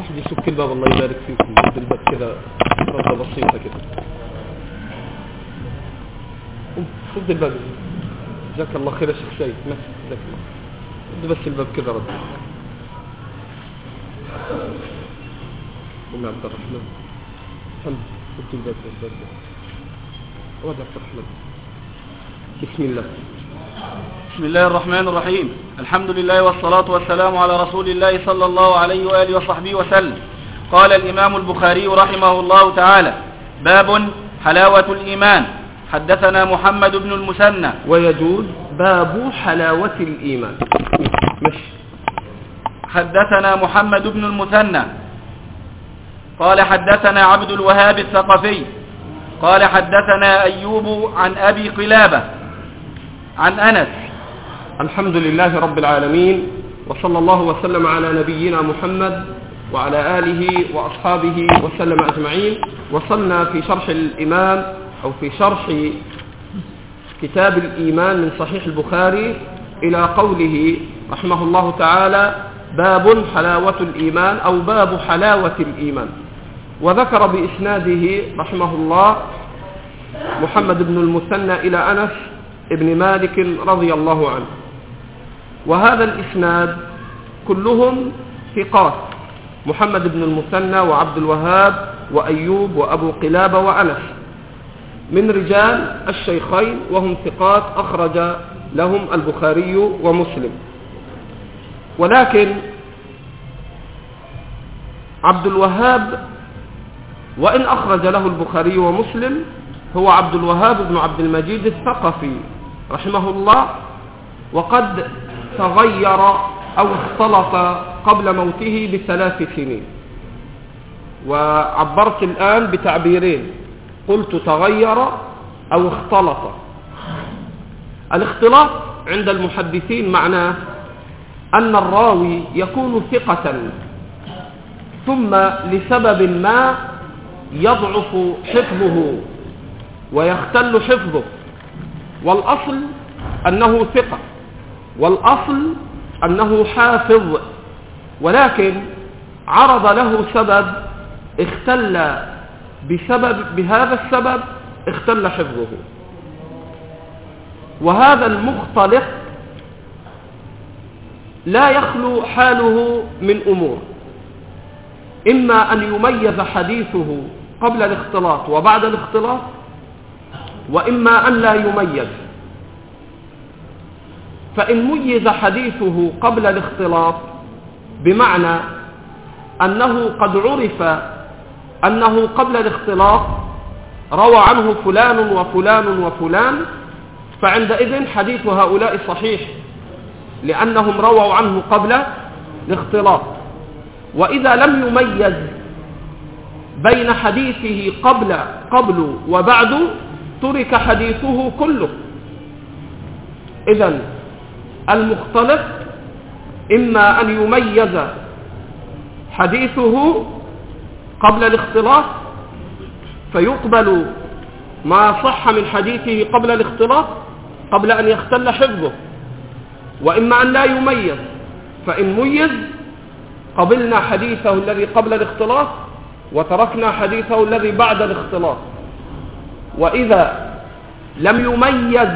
واحد يسك الباب الله يبارك فيكم، يرد الباب كده رده بسيطه كده. رد الباب، جزاك الله خير يا شيخ سيد. ماشي جزاك الله. رد بس الباب كده رد. ام عبد الرحمن رد الباب ده. واد عبد الرحمن. بسم الله. بسم الله الرحمن الرحيم. الحمد لله والصلاة والسلام على رسول الله صلى الله عليه وآله وصحبه وسلم. قال الإمام البخاري رحمه الله تعالى: باب حلاوة الإيمان. حدثنا محمد بن المثنى. ويجوز باب حلاوة الإيمان. مش حدثنا محمد بن المثنى قال حدثنا عبد الوهاب الثقفي قال حدثنا أيوب عن أبي قلابة عن أنس. الحمد لله رب العالمين، وصلى الله وسلم على نبينا محمد وعلى آله وأصحابه وسلم أجمعين. وصلنا في شرح الإمام أو في شرح كتاب الإيمان من صحيح البخاري إلى قوله رحمه الله تعالى: باب حلاوة الإيمان أو باب حلاوة الإيمان. وذكر بإسناده رحمه الله محمد بن المثنى إلى أنس ابن مالك رضي الله عنه. وهذا الإسناد كلهم ثقات: محمد بن المثنى وعبد الوهاب وأيوب وأبو قلابة وأنس، من رجال الشيخين، وهم ثقات أخرج لهم البخاري ومسلم. ولكن عبد الوهاب وإن أخرج له البخاري ومسلم هو عبد الوهاب بن عبد المجيد الثقفي رحمه الله، وقد تغير أو اختلط قبل موته ب3 سنين. وعبرت الآن بتعبيرين، قلت تغير أو اختلط. الاختلاط عند المحدثين معناه أن الراوي يكون ثقة ثم لسبب ما يضعف حفظه ويختل حفظه، والأصل أنه ثقة، والأصل أنه حافظ، ولكن عرض له سبب اختل بهذا السبب اختل حفظه. وهذا المختلط لا يخلو حاله من أمور: إما أن يميز حديثه قبل الاختلاط وبعد الاختلاط، وإما أن لا يميز. فإن ميز حديثه قبل الاختلاط بمعنى أنه قد عرف أنه قبل الاختلاط روى عنه فلان وفلان وفلان، فعندئذ حديث هؤلاء صحيح لأنهم رووا عنه قبل الاختلاط. وإذا لم يميز بين حديثه قبل وبعد ترك حديثه كله. إذن المختلط إما أن يميز حديثه قبل الاختلاط فيقبل ما صح من حديثه قبل الاختلاط قبل أن يختل حفظه، وإما أن لا يميز، فإن ميز قبلنا حديثه الذي قبل الاختلاط وتركنا حديثه الذي بعد الاختلاط. وإذا لم يميز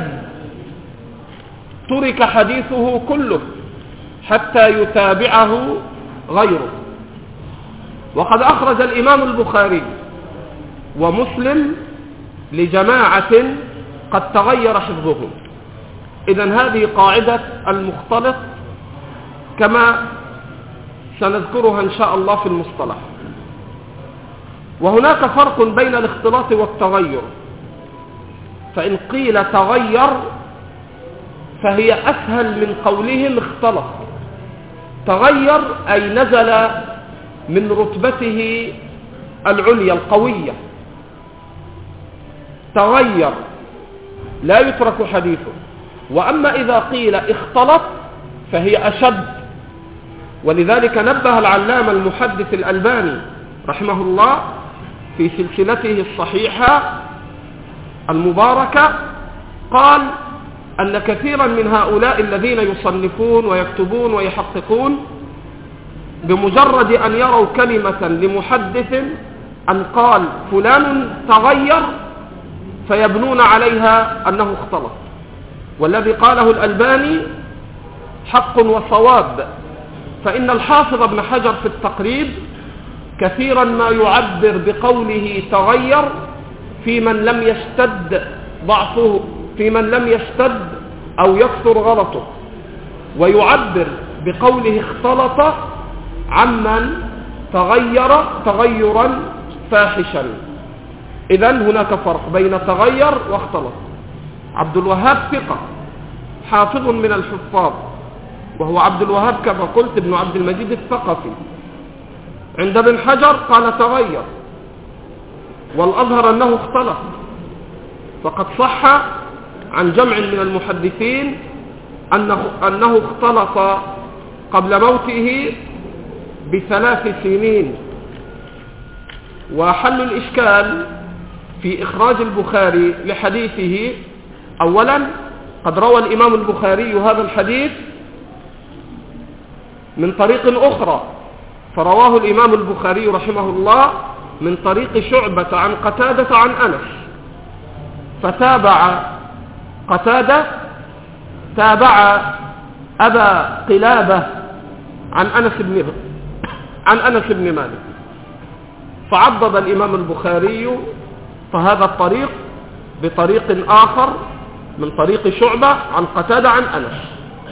ترك حديثه كله حتى يتابعه غيره. وقد أخرج الإمام البخاري ومسلم لجماعة قد تغير حفظهم. إذن هذه قاعدة المختلط كما سنذكرها إن شاء الله في المصطلح. وهناك فرق بين الاختلاط والتغير. فإن قيل تغير فهي أسهل من قولهم اختلط. تغير أي نزل من رتبته العليا القوية، تغير لا يترك حديثه. وأما إذا قيل اختلط فهي أشد. ولذلك نبه العلامة المحدث الألباني رحمه الله في سلسلته الصحيحة المباركة، قال أن كثيرا من هؤلاء الذين يصنفون ويكتبون ويحققون بمجرد أن يروا كلمة لمحدث أن قال فلان تغير فيبنون عليها أنه اختلط. والذي قاله الألباني حق وصواب، فإن الحافظ ابن حجر في التقريب كثيرا ما يعبر بقوله تغير في من لم يشتد ضعفه، في من لم يشتد أو يكثر غلطه، ويعبر بقوله اختلط عمن تغير تغيرا فاحشا. إذن هناك فرق بين تغير واختلط. عبد الوهاب ثقة حافظ من الحفاظ، وهو عبد الوهاب كما قلت ابن عبد المجيد الثقفي. عند ابن حجر قال تغير، والأظهر أنه اختلط، فقد صح عن جمع من المحدثين أنه اختلط قبل موته ب3 سنين. وحل الإشكال في إخراج البخاري لحديثه. أولا قد روى الإمام البخاري هذا الحديث من طريق أخرى، فرواه الإمام البخاري رحمه الله من طريق شعبة عن قتادة عن أنس، فتابع قتادة تابع أبا قلابة عن أنس بن مالك، فعضد الإمام البخاري فهذا الطريق بطريق آخر من طريق شعبة عن قتادة عن أنس.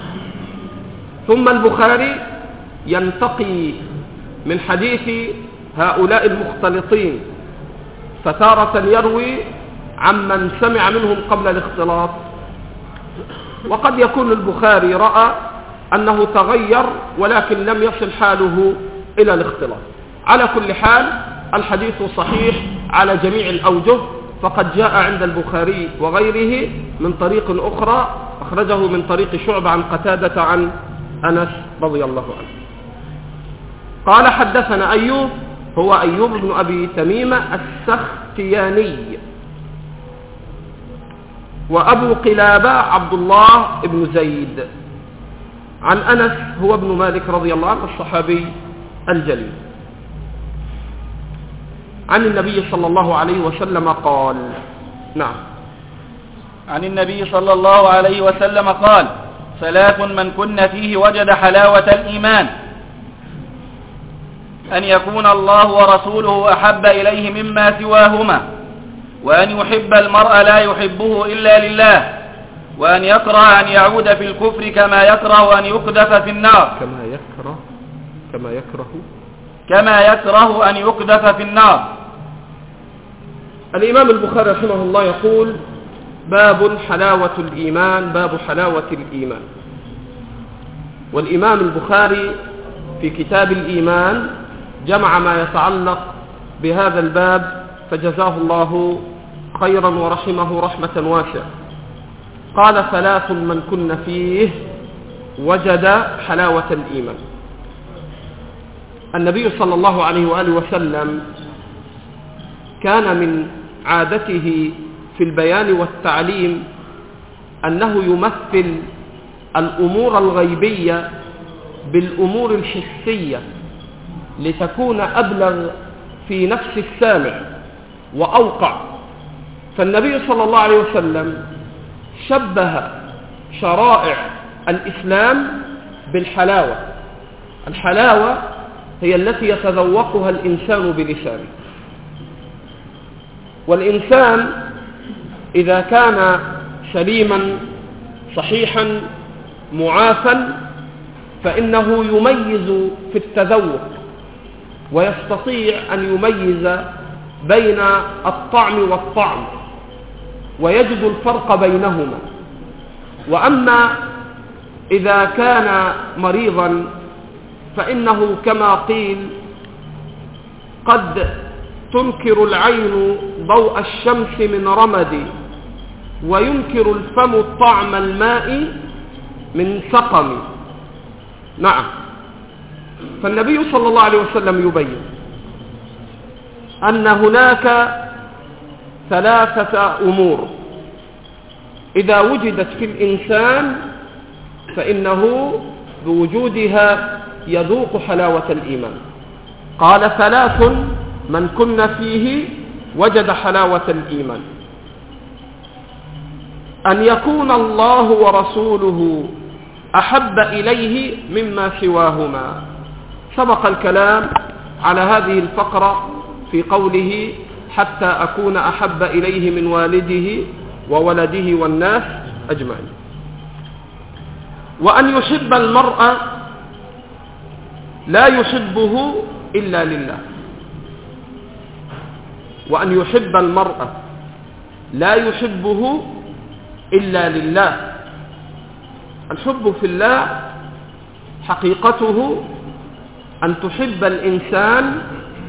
ثم البخاري ينتقي من حديث هؤلاء المختلطين، فتارة يروي عمن سمع منهم قبل الاختلاط، وقد يكون البخاري رأى أنه تغير ولكن لم يصل حاله إلى الاختلاط. على كل حال الحديث صحيح على جميع الأوجه، فقد جاء عند البخاري وغيره من طريق أخرى أخرجه من طريق شعبة عن قتادة عن أنس رضي الله عنه. قال حدثنا أيوب، هو أيوب بن أبي تميمة السختياني، وأبو قلابة عبد الله بن زيد، عن أنس هو ابن مالك رضي الله عنه الصحابي الجليل، عن النبي صلى الله عليه وسلم قال. نعم. عن النبي صلى الله عليه وسلم قال: 3 من كن فيه وجد حلاوة الإيمان: أن يكون الله ورسوله أحب إليه مما سواهما، وأن يحب المرء لا يحبه إلا لله، وأن يكره أن يعود في الكفر كما يكره أن يقذف في النار. كما يكره أن يقذف في النار. الإمام البخاري رحمه الله يقول: باب حلاوة الإيمان، باب حلاوة الإيمان. والإمام البخاري في كتاب الإيمان جمع ما يتعلق بهذا الباب، فجزاه الله خيرا ورحمه رحمة واسعة. قال: 3 من كن فيه وجد حلاوة الإيمان. النبي صلى الله عليه وآله وسلم كان من عادته في البيان والتعليم أنه يمثل الأمور الغيبية بالأمور الحسية لتكون أبلغ في نفس السامع وأوقع. فالنبي صلى الله عليه وسلم شبه شرائع الإسلام بالحلاوة. الحلاوة هي التي يتذوقها الإنسان بلسانه، والإنسان إذا كان سليما صحيحا معافا فإنه يميز في التذوق، ويستطيع أن يميز بين الطعم والطعم ويجد الفرق بينهما. وأما إذا كان مريضا فإنه كما قيل قد تنكر العين ضوء الشمس من رمد، وينكر الفم طعم الماء من سقم. نعم. فالنبي صلى الله عليه وسلم يبين أن هناك 3 أمور إذا وجدت في الإنسان فإنه بوجودها يذوق حلاوة الإيمان. قال 3 من كن فيه وجد حلاوة الإيمان: أن يكون الله ورسوله أحب إليه مما سواهما. سبق الكلام على هذه الفقرة في قوله: حتى أكون أحب إليه من والده وولده والناس أجمعين. وأن يحب المرء لا يحبه إلا لله. وأن يحب المرء لا يحبه إلا لله. الحب في الله حقيقته أن تحب الإنسان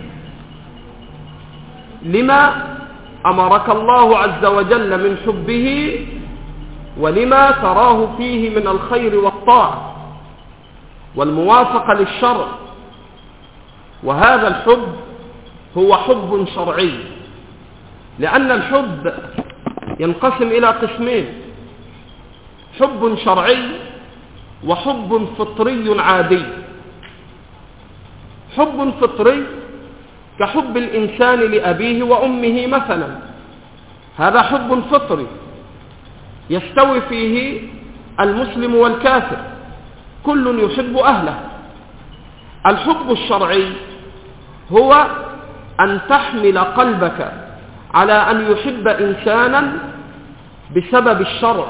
لما أمرك الله عز وجل من حبه ولما تراه فيه من الخير والطاعة والموافقة للشرع. وهذا الحب هو حب شرعي، لأن الحب ينقسم إلى قسمين: حب شرعي وحب فطري عادي. حب فطري كحب الإنسان لأبيه وأمه مثلا، هذا حب فطري يستوي فيه المسلم والكافر، كل يحب أهله. الحب الشرعي هو أن تحمل قلبك على أن يحب إنسانا بسبب الشرع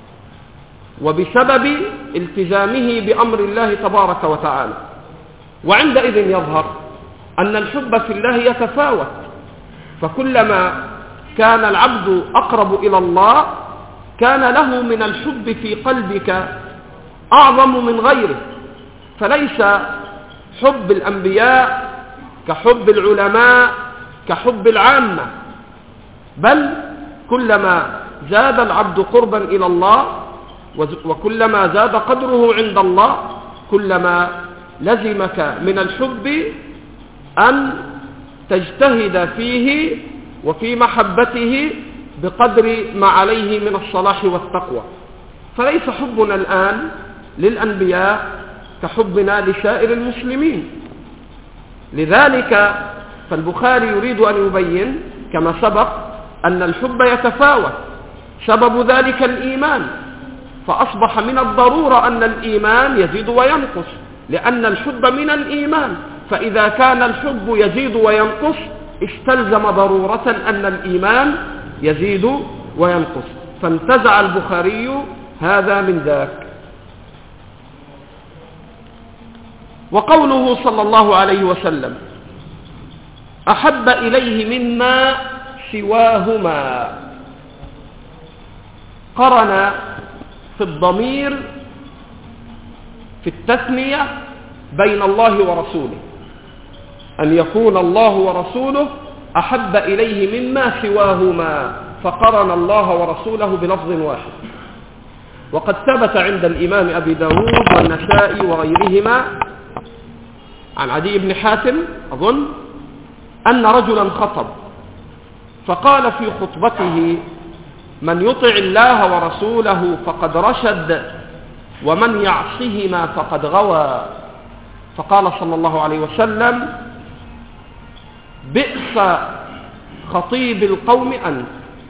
وبسبب التزامه بأمر الله تبارك وتعالى. وعندئذ يظهر أن الحب في الله يتفاوت، فكلما كان العبد أقرب إلى الله كان له من الحب في قلبك أعظم من غيره. فليس حب الأنبياء كحب العلماء كحب العامة، بل كلما زاد العبد قربا إلى الله وكلما زاد قدره عند الله كلما لزمك من الحب أن تجتهد فيه وفي محبته بقدر ما عليه من الصلاح والتقوى. فليس حبنا الآن للأنبياء كحبنا لسائر المسلمين. لذلك فالبخاري يريد أن يبين كما سبق أن الحب يتفاوت، سبب ذلك الإيمان، فأصبح من الضرورة أن الإيمان يزيد وينقص، لأن الحب من الإيمان، فإذا كان الحب يزيد وينقص استلزم ضرورة أن الإيمان يزيد وينقص، فانتزع البخاري هذا من ذاك. وقوله صلى الله عليه وسلم: أحب إليه مما سواهما، قرن في الضمير في التثنية بين الله ورسوله، أن يكون الله ورسوله أحب إليه مما سواهما، فقرن الله ورسوله بلفظ واحد. وقد ثبت عند الإمام أبي داود والنسائي وغيرهما عن عدي بن حاتم أظن أن رجلا خطب فقال في خطبته: من يطع الله ورسوله فقد رشد ومن يعصهما فقد غوى. فقال صلى الله عليه وسلم: بئس خطيب القوم أنت،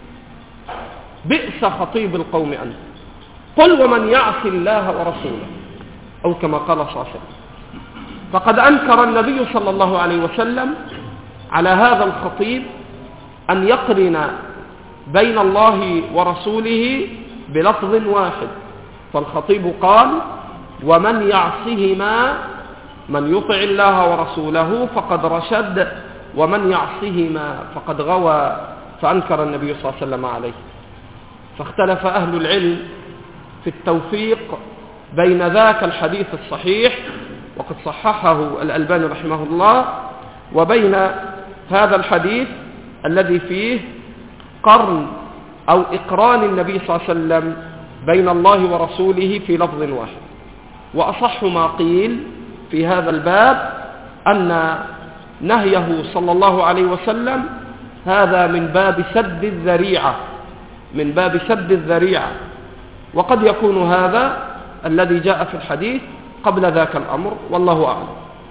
بئس خطيب القوم أنت، قل ومن يعص الله ورسوله، أو كما قال صلى الله عليه وسلم. فقد أنكر النبي صلى الله عليه وسلم على هذا الخطيب أن يقرن بين الله ورسوله بلفظ واحد، فالخطيب قال: ومن يعصهما، من يطع الله ورسوله فقد رشد ومن يعصهما فقد غوى، فأنكر النبي صلى الله عليه وسلم عليه. فاختلف أهل العلم في التوفيق بين ذاك الحديث الصحيح وقد صححه الألباني رحمه الله وبين هذا الحديث الذي فيه قرن أو إقران النبي صلى الله عليه وسلم بين الله ورسوله في لفظ واحد. وأصح ما قيل في هذا الباب أن نهيه صلى الله عليه وسلم هذا من باب سد الذريعة، من باب سد الذريعة. وقد يكون هذا الذي جاء في الحديث قبل ذاك الأمر، والله أعلم.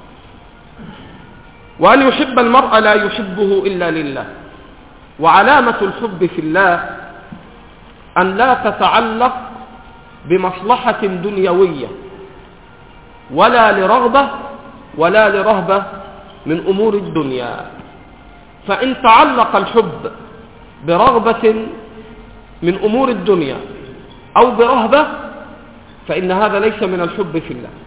وأن يحب المرء لا يحبه إلا لله. وعلامة الحب في الله أن لا تتعلق بمصلحة دنيوية ولا لرغبة ولا لرهبة من أمور الدنيا. فإن تعلق الحب برغبة من أمور الدنيا أو برهبة فإن هذا ليس من الحب في الله.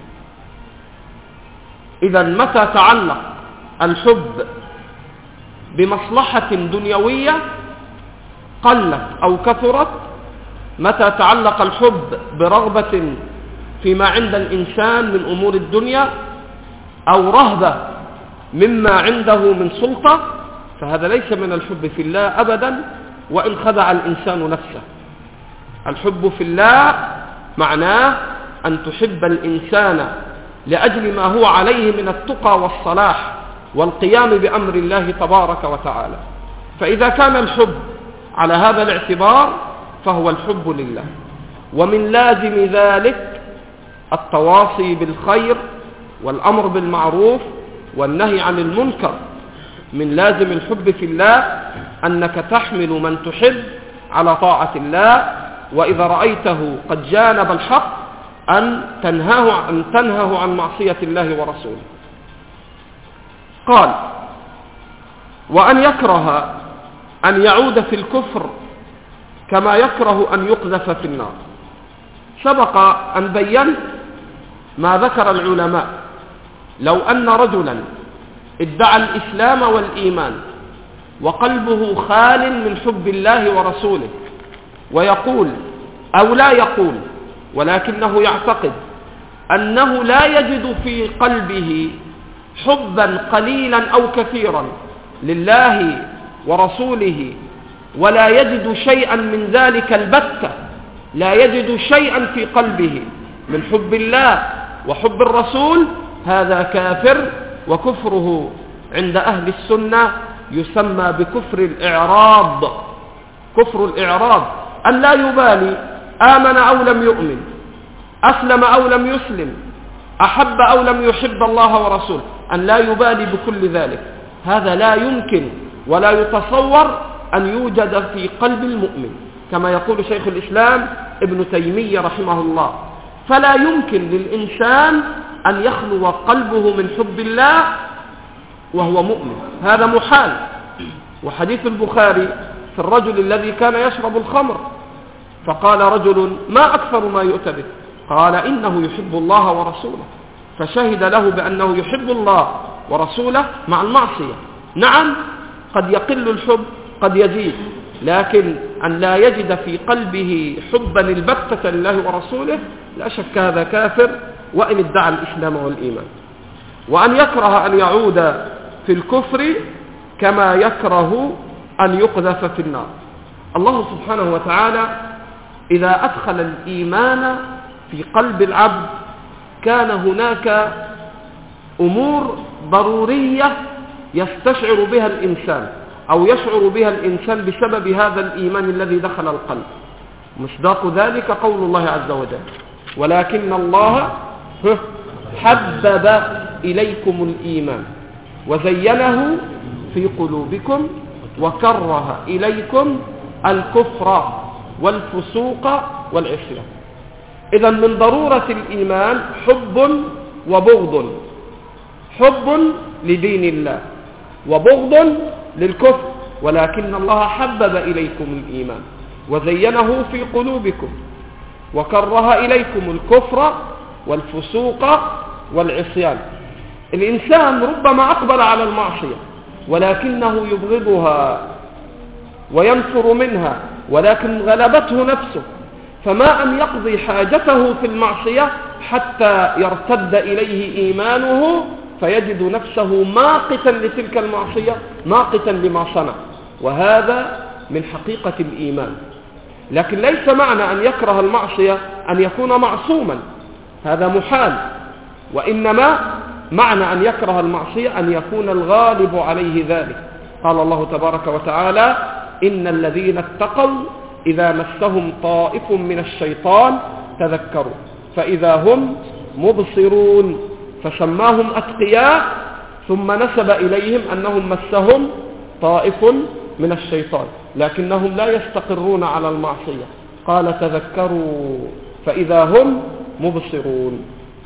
إذا متى تعلق الحب بمصلحة دنيوية قلت أو كثرت، متى تعلق الحب برغبة فيما عند الإنسان من أمور الدنيا أو رهبة مما عنده من سلطة، فهذا ليس من الحب في الله أبدا، وإن خدع الإنسان نفسه. الحب في الله معناه أن تحب الإنسان لأجل ما هو عليه من التقى والصلاح والقيام بأمر الله تبارك وتعالى. فإذا كان الحب على هذا الاعتبار فهو الحب لله. ومن لازم ذلك التواصي بالخير والأمر بالمعروف والنهي عن المنكر. من لازم الحب في الله أنك تحمل من تحب على طاعة الله، وإذا رأيته قد جانب الحق أن تنهه عن معصية الله ورسوله. قال: وأن يكره أن يعود في الكفر كما يكره أن يقذف في النار. سبق أن بيّنت ما ذكر العلماء. لو أن رجلا ادعى الإسلام والإيمان وقلبه خال من حب الله ورسوله، ويقول أو لا يقول ولكنه يعتقد أنه لا يجد في قلبه حبا قليلا أو كثيرا لله ورسوله، ولا يجد شيئا من ذلك البتة، لا يجد شيئا في قلبه من حب الله وحب الرسول، هذا كافر. وكفره عند أهل السنة يسمى بكفر الإعراض. كفر الإعراض أن لا يبالي آمن أو لم يؤمن، أسلم أو لم يسلم، أحب أو لم يحب الله ورسوله، أن لا يبالي بكل ذلك. هذا لا يمكن ولا يتصور أن يوجد في قلب المؤمن، كما يقول شيخ الإسلام ابن تيمية رحمه الله. فلا يمكن للإنسان أن يخلو قلبه من حب الله وهو مؤمن، هذا محال. وحديث البخاري في الرجل الذي كان يشرب الخمر، فقال رجل: ما أكثر ما يؤتى به؟ قال: إنه يحب الله ورسوله. فشهد له بأنه يحب الله ورسوله مع المعصية. نعم، قد يقل الحب قد يزيد، لكن أن لا يجد في قلبه حبا البتة لله ورسوله لا شك هذا كافر، وإن ادعى الإسلام والإيمان. وأن يكره أن يعود في الكفر كما يكره أن يقذف في النار. الله سبحانه وتعالى إذا أدخل الإيمان في قلب العبد كان هناك أمور ضرورية يستشعر بها الإنسان أو يشعر بها الإنسان بسبب هذا الإيمان الذي دخل القلب. مصداق ذلك قول الله عز وجل: ولكن الله حبب إليكم الإيمان وزينه في قلوبكم وكره إليكم الكفر والفسوق والعصيان. إذا من ضرورة الإيمان حب وبغض، حب لدين الله وبغض للكفر، ولكن الله حبب إليكم الإيمان وزينه في قلوبكم وكره إليكم الكفر والفسوق والعصيان. الإنسان ربما أقبل على المعصية ولكنه يبغضها وينفر منها، ولكن غلبته نفسه، فما أن يقضي حاجته في المعصية حتى يرتد إليه إيمانه فيجد نفسه ماقتا لتلك المعصية، ماقتا لما صنع. وهذا من حقيقة الإيمان. لكن ليس معنى أن يكره المعصية أن يكون معصوما، هذا محال. وإنما معنى أن يكره المعصية أن يكون الغالب عليه ذلك. قال الله تبارك وتعالى: إن الذين اتقوا إذا مسهم طائف من الشيطان تذكروا فإذا هم مبصرون، فسماهم أتقياء ثم نسب إليهم أنهم مسهم طائف من الشيطان، لكنهم لا يستقرون على المعصية. قال تذكروا فإذا هم مبصرون.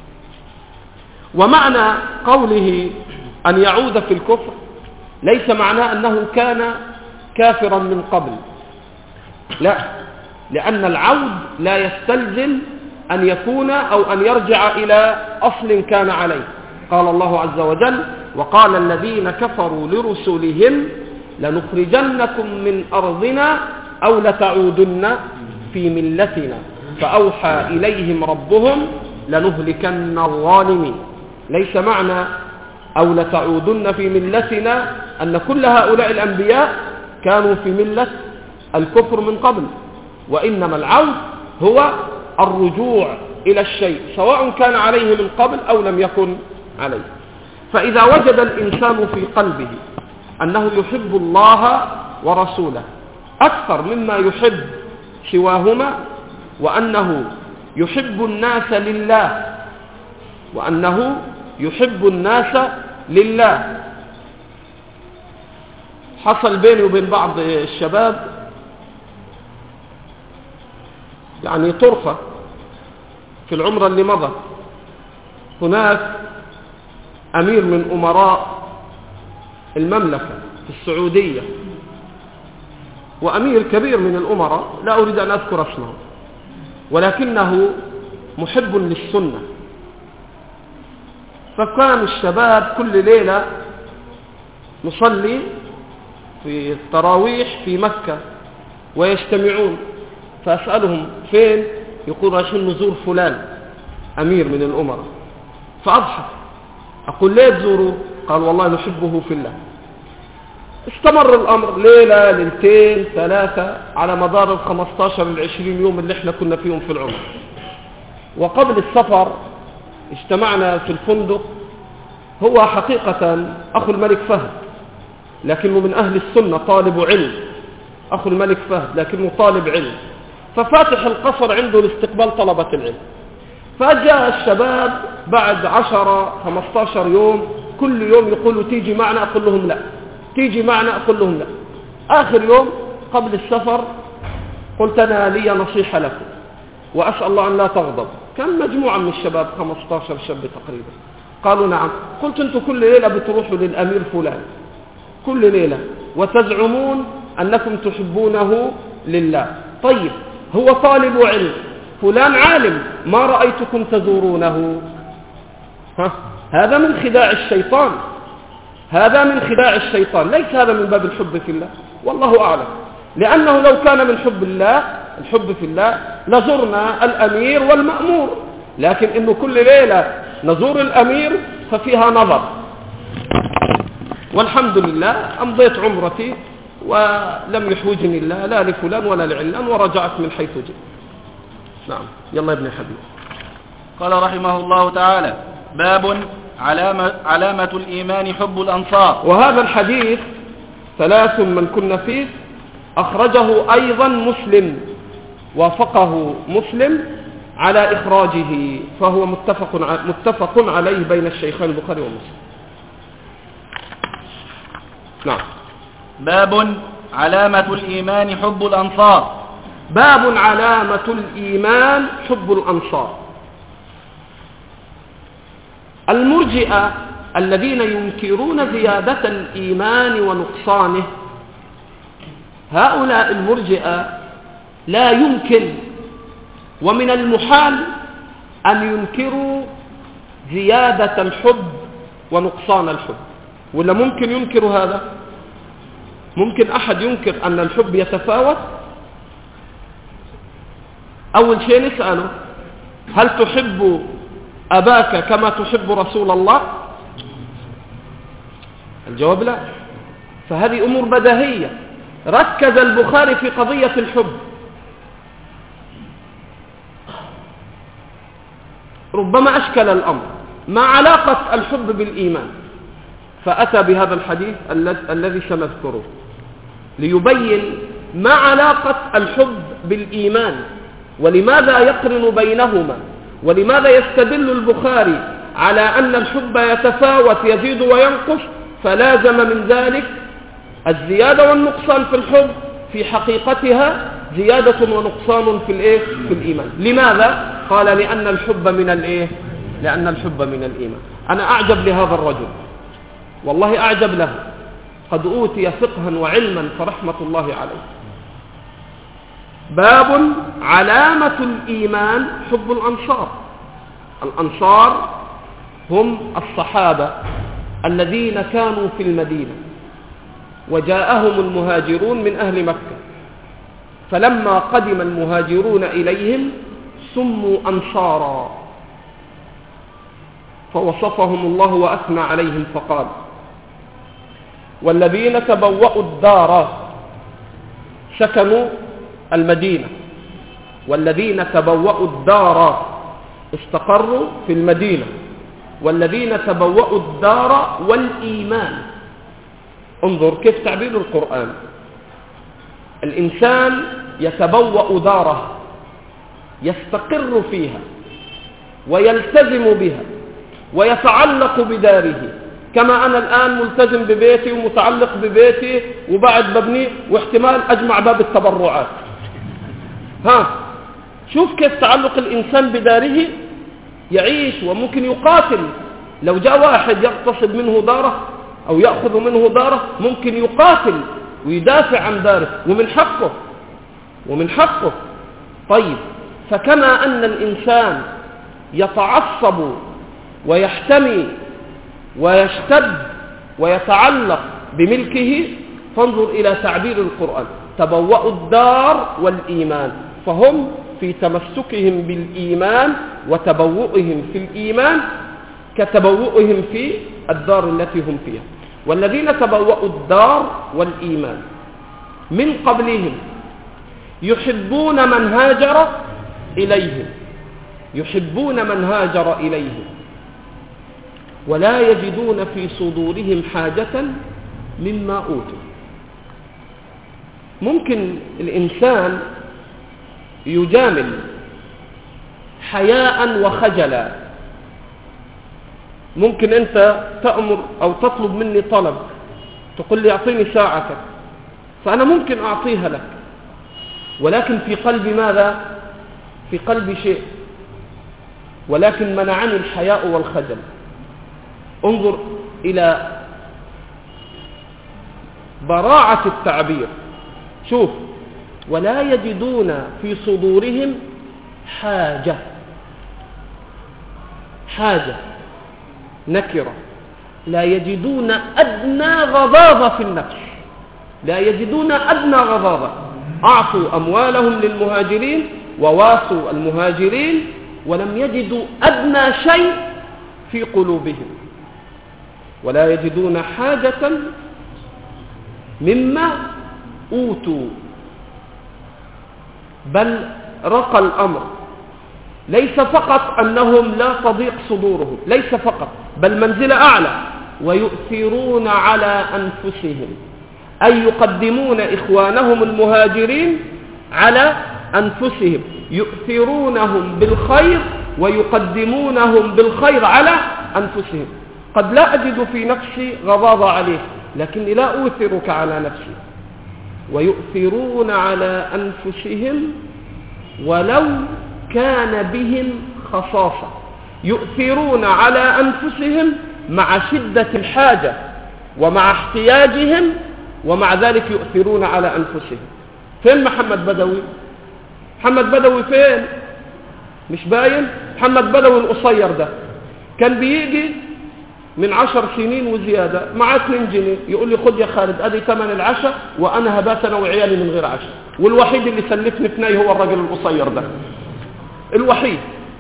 ومعنى قوله أن يعود في الكفر ليس معناه أنه كان كافرا من قبل، لا، لأن العود لا يستلزم أن يكون أو أن يرجع إلى أصل كان عليه. قال الله عز وجل: وقال الذين كفروا لرسلهم لنخرجنكم من أرضنا أو لتعودن في ملتنا فأوحى إليهم ربهم لنهلكن الظالمين. ليس معنى أو لتعودن في ملتنا أن كل هؤلاء الأنبياء كانوا في ملة الكفر من قبل، وإنما العود هو الرجوع إلى الشيء سواء كان عليه من قبل أو لم يكن عليه. فإذا وجد الإنسان في قلبه أنه يحب الله ورسوله أكثر مما يحب سواهما، وأنه يحب الناس لله، وأنه يحب الناس لله. حصل بيني وبين بعض الشباب يعني طرفة في العمرة اللي مضت. هناك أمير من أمراء المملكة في السعودية، وأمير كبير من الأمراء لا أريد أن أذكر اسمه، ولكنه محب للسنة. فكان الشباب كل ليلة نصلي في التراويح في مكة ويجتمعون، فأسألهم فين؟ يقول عشان نزور فلان أمير من الأمراء. فأضحك أقول ليه تزوروه؟ قال والله نحبه في الله. استمر الأمر ليلة ليلتين ثلاثة على مدار 15-20 يوم اللي احنا كنا فيهم في العمر. وقبل السفر اجتمعنا في الفندق. هو حقيقة أخو الملك فهد، لكنه من أهل السنة، طالب علم. أخو الملك فهد لكنه طالب علم، ففاتح القصر عنده لاستقبال طلبة العلم. فجاء الشباب بعد 10-15 يوم كل يوم يقولوا تيجي معنا، أقول لهم لا، تيجي معنا، أقول لهم لا. آخر يوم قبل السفر قلت أنا لي نصيحة لكم وأسأل الله أن لا تغضب. كان مجموعة من الشباب 15 شاب تقريبا. قالوا نعم. قلت أنتم كل ليلة بتروحوا للأمير فلان كل ليلة وتزعمون أنكم تحبونه لله. طيب هو طالب علم، فلان عالم، ما رأيتكم تزورونه؟ هذا من خداع الشيطان، هذا من خداع الشيطان، ليس هذا من باب الحب في الله، والله أعلم. لأنه لو كان من حب الله، الحب في الله، لزرنا الأمير والمأمور، لكن إنه كل ليلة نزور الأمير ففيها نظر. والحمد لله أمضيت عمرتي ولم يحوجني الله لا لفلان ولا لعلان، ورجعت من حيث جئت. نعم، يلا يا ابن حبيب. قال رحمه الله تعالى: باب علامة الإيمان حب الأنصار. وهذا الحديث 3 من كنا فيه أخرجه أيضا مسلم، وافقه مسلم على إخراجه، فهو متفق عليه بين الشيخين البخاري ومسلم. نعم. باب علامة الإيمان حب الأنصار. باب علامة الإيمان حب الأنصار. المرجئة الذين ينكرون زيادة الإيمان ونقصانه، هؤلاء المرجئة لا يمكن ومن المحال أن ينكروا زيادة الحب ونقصان الحب. ولا ممكن ينكر هذا؟ ممكن أحد ينكر أن الحب يتفاوت؟ أول شيء نسأله: هل تحب أباك كما تحب رسول الله؟ الجواب لا. فهذه أمور بديهية. ركز البخاري في قضية الحب، ربما أشكل الأمر، ما علاقة الحب بالإيمان؟ فأتى بهذا الحديث الذي سنذكره ليبين ما علاقة الحب بالإيمان، ولماذا يقرن بينهما، ولماذا يستدل البخاري على أن الحب يتفاوت يزيد وينقص؟ فلازم من ذلك الزيادة والنقصان في الحب في حقيقتها زيادة ونقصان في الإيمان. لماذا؟ قال لأن الحب من لأن الحب من الإيمان. أنا أعجب لهذا الرجل، والله أعجب له، قد أوتي فقها وعلما فرحمة الله عليه. باب علامة الإيمان حب الأنصار. الأنصار هم الصحابة الذين كانوا في المدينة وجاءهم المهاجرون من أهل مكة، فلما قدم المهاجرون إليهم سموا أنصارا، فوصفهم الله وأثنى عليهم فقال: والذين تبوأوا الدار سكنوا المدينة، والذين تبوأوا الدار استقروا في المدينة، والذين تبوأوا الدار والإيمان. انظر كيف تعبير القرآن. الإنسان يتبوأ داره، يستقر فيها ويلتزم بها ويتعلق بداره، كما أنا الآن ملتزم ببيتي ومتعلق ببيتي وبعد ببني واحتمال أجمع باب التبرعات. شوف كيف تعلق الإنسان بداره، يعيش وممكن يقاتل. لو جاء واحد يغتصب منه داره أو يأخذ منه داره ممكن يقاتل ويدافع عن داره، ومن حقه. طيب، فكما أن الإنسان يتعصب ويحتمي ويشتد ويتعلق بملكه، فانظر إلى تعبير القرآن: تبوأوا الدار والإيمان، فهم في تمسكهم بالإيمان وتبوؤهم في الإيمان كتبوؤهم في الدار التي هم فيها. والذين تبوأوا الدار والإيمان من قبلهم يحبون من هاجر إليهم ولا يجدون في صدورهم حاجة مما أوتوا. ممكن الإنسان يجامل حياء وخجلا. ممكن أنت تأمر أو تطلب مني طلب، تقول لي أعطيني ساعتك، فأنا ممكن أعطيها لك، ولكن في قلبي ماذا؟ في قلبي شيء، ولكن منعني الحياء والخجل. انظر إلى براعة التعبير. شوف: ولا يجدون في صدورهم حاجة نكرة، لا يجدون أدنى غضاضة في النفس، أعطوا أموالهم للمهاجرين وواسوا المهاجرين ولم يجدوا أدنى شيء في قلوبهم، ولا يجدون حاجة مما أوتوا. بل رقى الأمر، ليس فقط أنهم لا تضيق صدورهم، ليس فقط، بل منزلة أعلى: ويؤثرون على أنفسهم، أي يقدمون إخوانهم المهاجرين على أنفسهم، يؤثرونهم بالخير ويقدمونهم بالخير على أنفسهم. قد لا أجد في نفسي غضاضة عليه، لكني لا أؤثرك على نفسي. ويؤثرون على أنفسهم ولو كان بهم خصاصة، يؤثرون على أنفسهم مع شدة الحاجة ومع احتياجهم، ومع ذلك يؤثرون على أنفسهم. فين محمد بدوي؟ محمد بدوي فين؟ مش باين؟ محمد بدوي القصير ده كان بيجي من 10 سنين وزيادة مع 2 جنيه، يقول لي: خد يا خالد ادي ثمن العشاء وانا هبات انا وعيالي من غير عشاء. والوحيد اللي سلفني في هو الرجل القصير ده، الوحيد.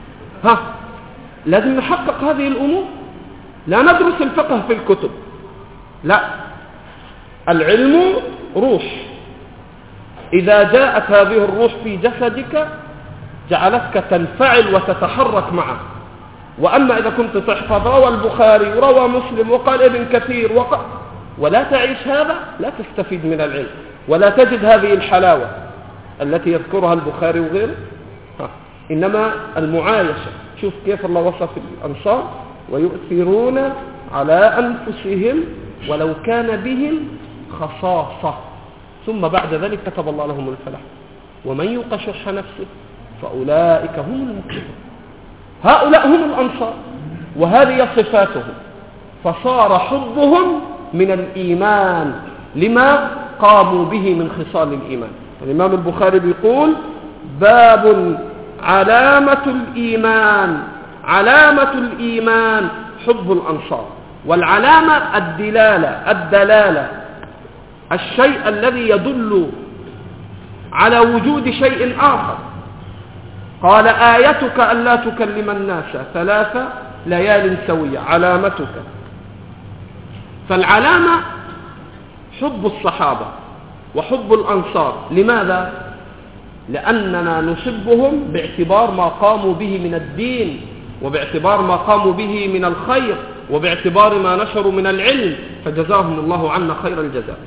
لازم نحقق هذه الامور، لا ندرس الفقه في الكتب، لا، العلم روح، اذا جاءت هذه الروح في جسدك جعلتك تنفعل وتتحرك معه. وأما إذا كنت تحفظ روى البخاري وروى مسلم وقال ابن كثير ولا تعيش هذا، لا تستفيد من العلم ولا تجد هذه الحلاوة التي يذكرها البخاري وغيره. إنما المعايشة شوف كيف الله وصف الأنصار: ويؤثرون على أنفسهم ولو كان بهم خصاصة، ثم بعد ذلك كتب الله لهم الفلاح، ومن يوق شح نفسه فأولئك هم المفلحون. هؤلاء هم الأنصار وهذه صفاتهم، فصار حبهم من الإيمان لما قاموا به من خصال الإيمان. الإمام البخاري بيقول: باب علامة الإيمان حب الأنصار. والعلامة الدلالة الشيء الذي يدل على وجود شيء آخر. قال: آيتك ألا تكلم الناس 3 ليال سوية، علامتك. فالعلامة حب الصحابة وحب الأنصار. لماذا؟ لأننا نحبهم باعتبار ما قاموا به من الدين، وباعتبار ما قاموا به من الخير، وباعتبار ما نشروا من العلم، فجزاهم الله عنا خير الجزاء.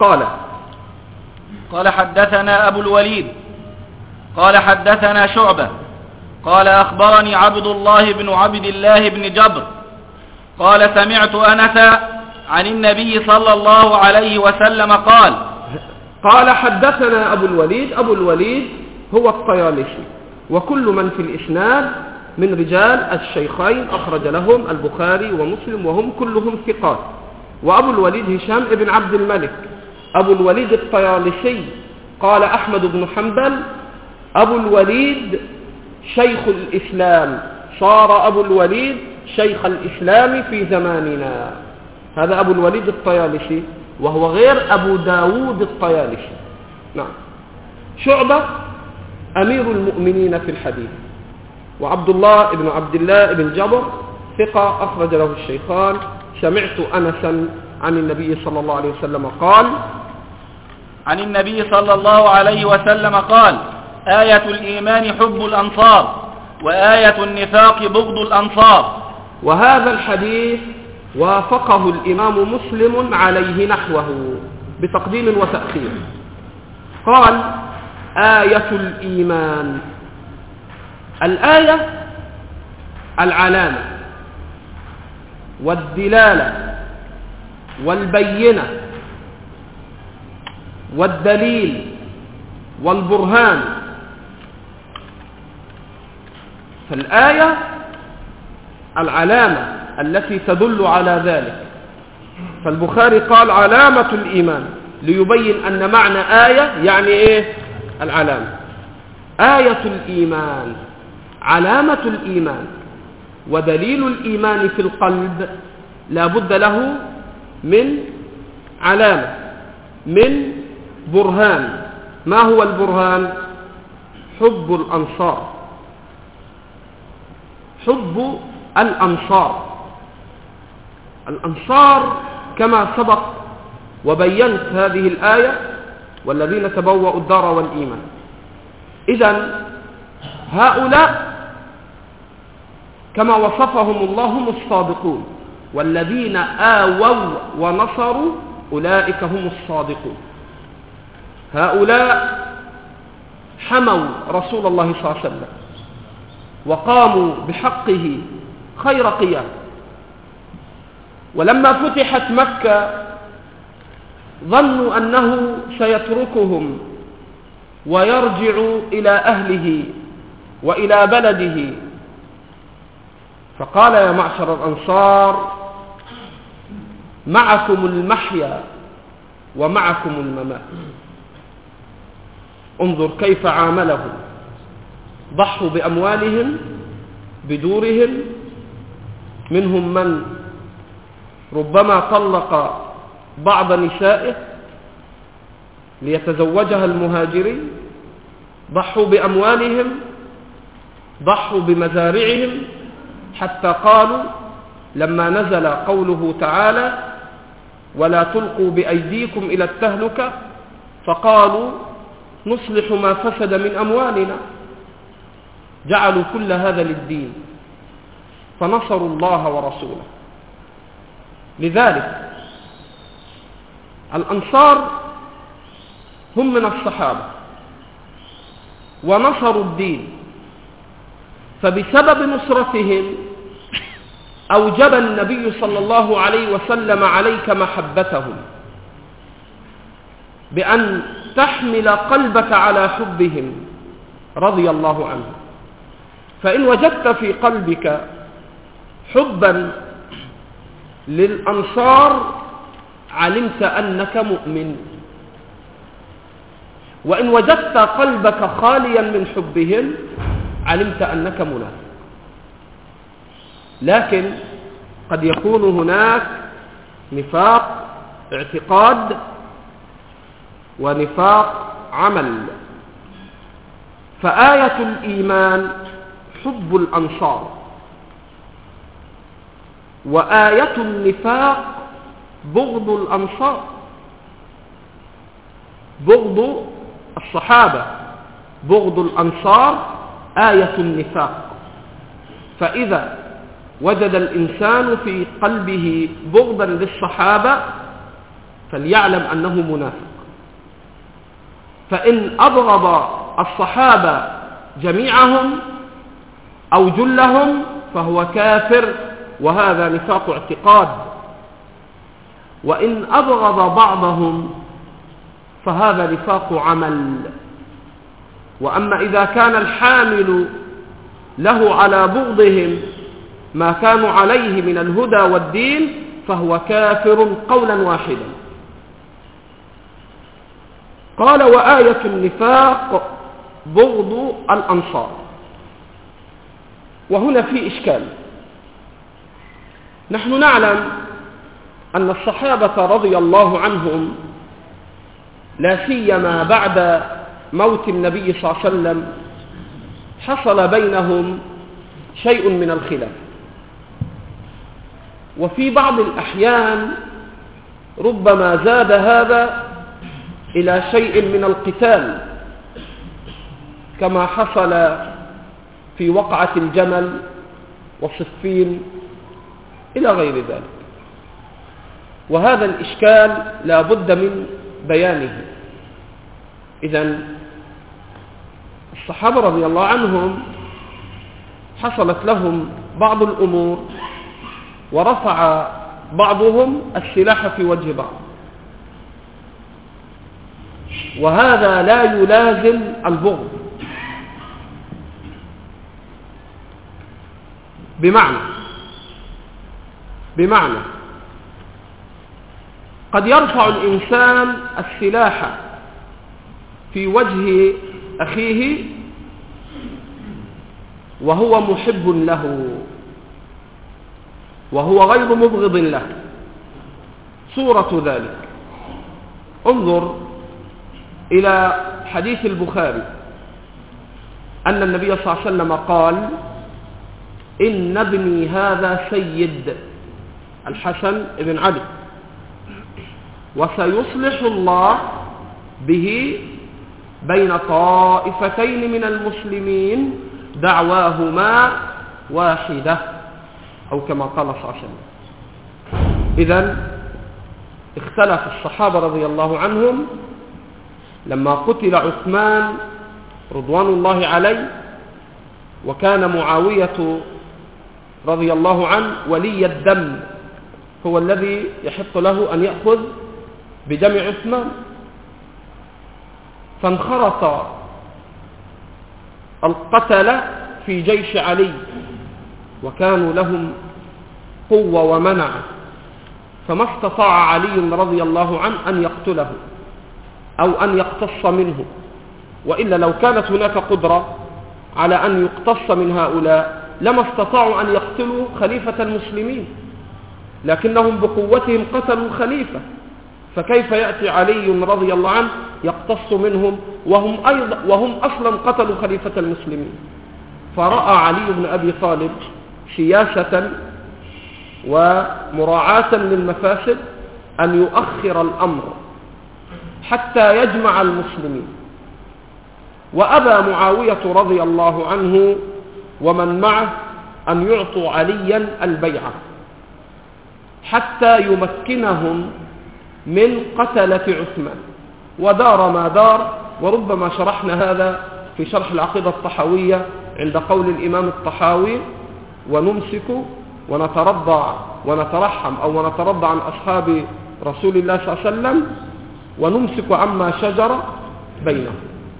قال حدثنا أبو الوليد قال حدثنا شعبة قال أخبرني عبد الله بن جبر قال: سمعت أنس عن النبي صلى الله عليه وسلم قال حدثنا أبو الوليد هو الطيالسي، وكل من في الإسناد من رجال الشيخين أخرج لهم البخاري ومسلم، وهم كلهم ثقات. وأبو الوليد هشام ابن عبد الملك أبو الوليد الطيالسي. قال أحمد بن حنبل: أبو الوليد شيخ الإسلام، صار أبو الوليد شيخ الإسلام في زماننا. هذا أبو الوليد الطيالسي، وهو غير أبو داود الطيالسي. نعم. شعبة أمير المؤمنين في الحديث، وعبد الله بن جبر ثقة أخرج له الشيخان. سمعت أنسا عن النبي صلى الله عليه وسلم قال: عن النبي صلى الله عليه وسلم قال: آية الإيمان حب الأنصار، وآية النفاق بغض الأنصار. وهذا الحديث وافقه الإمام مسلم عليه نحوه بتقديم وتأخير. قال: آية الإيمان. الآية العلامة والدلالة والبينة والدليل والبرهان. فالآية العلامة التي تدل على ذلك. فالبخاري قال: علامة الإيمان، ليبين أن معنى آية يعني إيه؟ العلامة. آية الإيمان، علامة الإيمان، ودليل الإيمان في القلب لا بد له من علامة، من برهان. ما هو البرهان؟ حب الأنصار، حب الأنصار كما سبق وبينت هذه الآية: والذين تبوأوا الدار والإيمان. إذن هؤلاء كما وصفهم الله هم الصادقون، والذين آووا ونصروا أولئك هم الصادقون. هؤلاء حموا رسول الله صلى الله عليه وسلم وقاموا بحقه خير قيام. ولما فتحت مكة ظنوا أنه سيتركهم ويرجع إلى أهله وإلى بلده، فقال: يا معشر الأنصار، معكم المحيا ومعكم الممات. انظر كيف عاملهم، ضحوا بأموالهم بدورهم، منهم من ربما طلق بعض نسائه ليتزوجها المهاجرين، ضحوا بأموالهم، ضحوا بمزارعهم، حتى قالوا لما نزل قوله تعالى: ولا تلقوا بأيديكم إلى التهلكة، فقالوا: نصلح ما فسد من أموالنا. جعلوا كل هذا للدين، فنصروا الله ورسوله. لذلك الأنصار هم من الصحابة ونصروا الدين، فبسبب نصرتهم أوجب النبي صلى الله عليه وسلم عليك محبتهم بأن تحمل قلبك على حبهم رضي الله عنهم. فإن وجدت في قلبك حبا للأنصار علمت أنك مؤمن، وإن وجدت قلبك خاليا من حبهم علمت أنك منافق. لكن قد يكون هناك نفاق اعتقاد ونفاق عمل. فآية الإيمان حب الأنصار، وآية النفاق بغض الأنصار، بغض الصحابة، بغض الأنصار آية النفاق. فإذا وجد الإنسان في قلبه بغضا للصحابة فليعلم أنه منافق. فإن أبغض الصحابة جميعهم أو جلهم فهو كافر، وهذا نفاق اعتقاد. وإن أبغض بعضهم فهذا نفاق عمل. وأما إذا كان الحامل له على بغضهم ما كانوا عليه من الهدى والدين فهو كافر قولا واحدا. قال وآية النفاق بغض الأنصار. وهنا في إشكال. نحن نعلم أن الصحابة رضي الله عنهم لا سيما بعد موت النبي صلى الله عليه وسلم حصل بينهم شيء من الخلاف، وفي بعض الأحيان ربما زاد هذا إلى شيء من القتال كما حصل في وقعة الجمل وصفين إلى غير ذلك. وهذا الإشكال لا بد من بيانه. إذن الصحابة رضي الله عنهم حصلت لهم بعض الأمور ورفع بعضهم السلاح في وجه بعض، وهذا لا يلازم البغض. بمعنى قد يرفع الإنسان السلاح في وجه أخيه وهو محب له وهو غير مبغض له. صورة ذلك انظر إلى حديث البخاري أن النبي صلى الله عليه وسلم قال إن ابني هذا سيد الحسن بن علي وسيصلح الله به بين طائفتين من المسلمين دعواهما واحدة أو كما قال صلى الله عليه وسلم. إذن اختلف الصحابة رضي الله عنهم لما قتل عثمان رضوان الله عليه، وكان معاوية رضي الله عنه ولي الدم، هو الذي يحق له أن يأخذ بدم عثمان. فانخرط القتلة في جيش علي وكانوا لهم قوة ومنعة، فما استطاع علي رضي الله عنه أن يقتله أو أن يقتص منه، وإلا لو كانت هناك قدرة على أن يقتص من هؤلاء لما استطاعوا أن يقتلوا خليفة المسلمين، لكنهم بقوتهم قتلوا الخليفة، فكيف يأتي علي رضي الله عنه يقتص منهم وهم أصلا قتلوا خليفة المسلمين؟ فرأى علي بن أبي طالب سياسة ومراعاة للمفاسد أن يؤخر الأمر حتى يجمع المسلمين، وأبى معاوية رضي الله عنه ومن معه أن يعطوا عليا البيعة حتى يمكنهم من قتلة عثمان. ودار ما دار، وربما شرحنا هذا في شرح العقيدة الطحاوية عند قول الإمام الطحاوي: ونمسك ونترضى ونترحم أو ونترضى عن أصحاب رسول الله صلى الله عليه وسلم ونمسك عما شجر بينهم.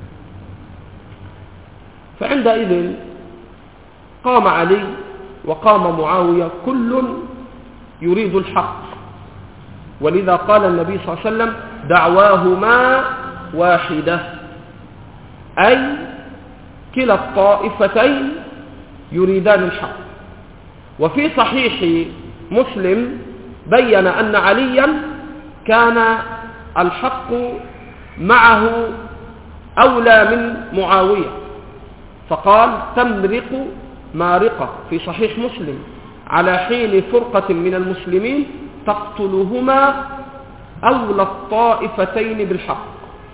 فعندئذ قام علي وقام معاوية كل يريد الحق، ولذا قال النبي صلى الله عليه وسلم: دعواهما واحدة، أي كلا الطائفتين يريدان الحق. وفي صحيح مسلم بين أن عليا كان الحق معه أولى من معاوية، فقال: تمرق مارقة في صحيح مسلم على حين فرقة من المسلمين تقتلهما أولى الطائفتين بالحق،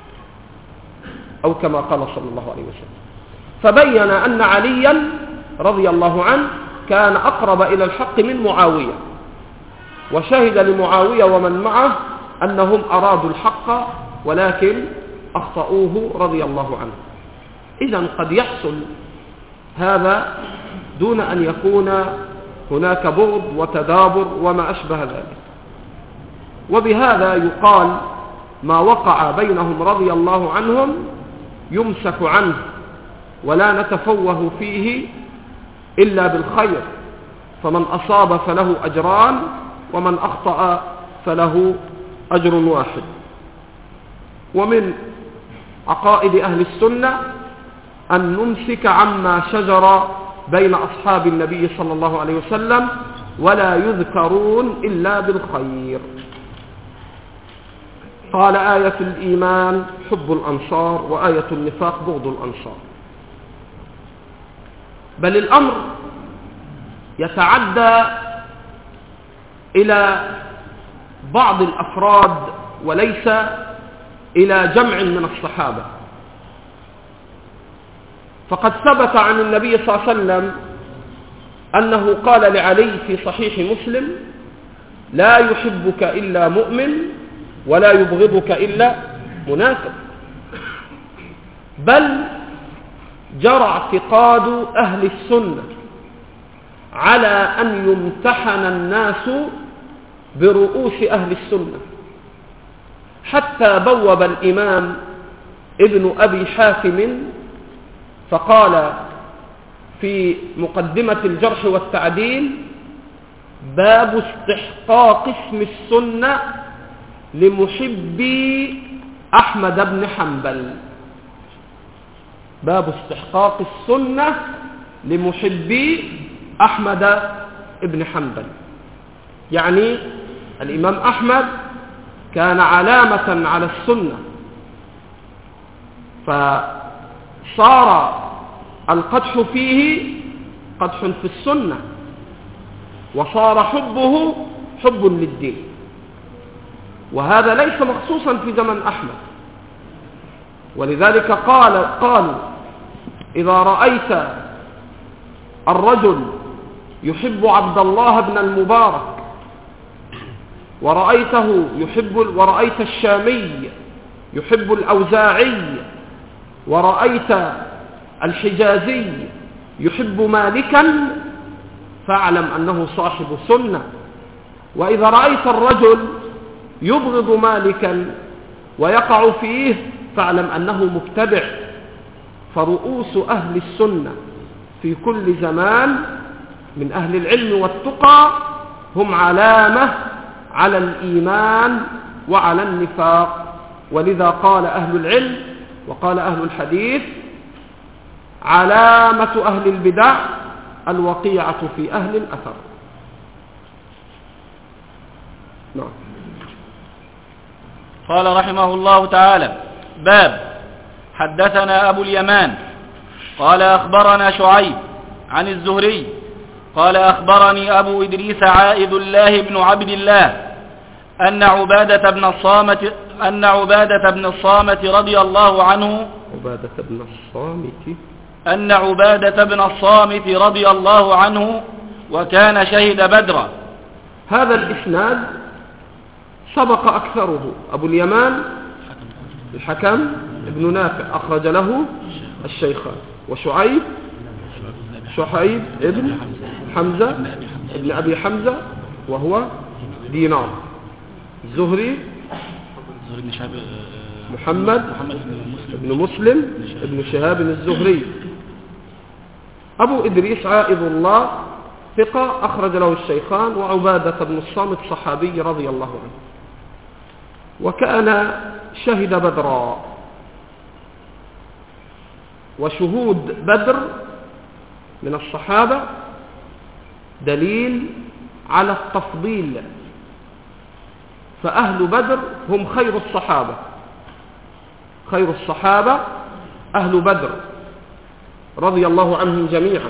أو كما قال صلى الله عليه وسلم. فبين أن عليا رضي الله عنه كان أقرب إلى الحق من معاوية، وشهد لمعاوية ومن معه أنهم أرادوا الحق ولكن أخطأوه رضي الله عنه. إذن قد يحصل هذا دون أن يكون هناك بغض وتدابر وما أشبه ذلك. وبهذا يقال: ما وقع بينهم رضي الله عنهم يمسك عنه ولا نتفوه فيه إلا بالخير، فمن أصاب فله أجران ومن أخطأ فله أجر واحد. ومن عقائد أهل السنة أن نمسك عما شجر بين أصحاب النبي صلى الله عليه وسلم ولا يذكرون إلا بالخير. قال: آية الإيمان حب الأنصار، وآية النفاق بغض الأنصار. بل الأمر يتعدى إلى بعض الأفراد وليس إلى جمع من الصحابة. فقد ثبت عن النبي صلى الله عليه وسلم أنه قال لعلي في صحيح مسلم: لا يحبك إلا مؤمن ولا يبغضك إلا منافق. بل جرى اعتقاد أهل السنة على أن يمتحن الناس برؤوس أهل السنة، حتى بوب الإمام ابن أبي حاتم فقال في مقدمة الجرح والتعديل: باب استحقاق اسم السنة لمحبي أحمد بن حنبل. باب استحقاق السنة لمحبي أحمد بن حنبل، يعني الإمام أحمد كان علامة على السنة، فصار القدح فيه قدح في السنة، وصار حبه حب للدين. وهذا ليس مخصوصا في زمن أحمد، ولذلك قالوا: إذا رأيت الرجل يحب عبد الله بن المبارك ورأيت الشامي يحب الأوزاعي ورأيت الحجازي يحب مالكا فاعلم أنه صاحب سنة. وإذا رأيت الرجل يبغض مالكا ويقع فيه فاعلم أنه مبتدع. فرؤوس أهل السنة في كل زمان من أهل العلم والتقى هم علامة على الإيمان وعلى النفاق. ولذا قال أهل العلم وقال أهل الحديث: علامة أهل البدع الوقيعة في أهل الأثر. نعم. قال رحمه الله تعالى: باب حدثنا أبو اليمان قال أخبرنا شعيب عن الزهري قال أخبرني أبو إدريس عائد الله بن عبد الله أن عبادة بن الصامت رضي الله عنه رضي الله عنه وكان شهد بدرا. هذا الإسناد سبق أكثره. أبو اليمان الحكم ابن نافع أخرج له الشيخان، وشعيب شحيب ابن حمزة ابن أبي حمزة وهو دينار. الزهري بن شهاب محمد بن مسلم ابن شهاب الزهري. أبو إدريس عائذ الله ثقة أخرج له الشيخان. وعبادة بن الصامت صحابي رضي الله عنه، وكان شهد بدرا. وشهود بدر من الصحابة دليل على التفضيل، فأهل بدر هم خير الصحابة. خير الصحابة أهل بدر رضي الله عنهم جميعا.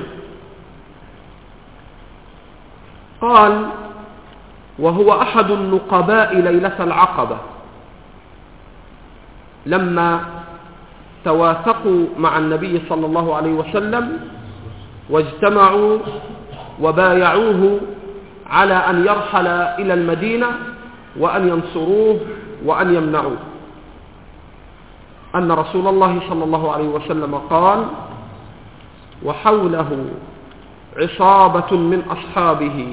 قال: وهو أحد النقباء ليلة العقبة لما تواثقوا مع النبي صلى الله عليه وسلم واجتمعوا وبايعوه على أن يرحل إلى المدينة وأن ينصروه وأن يمنعوه. أن رسول الله صلى الله عليه وسلم قال: وحوله عصابة من أصحابه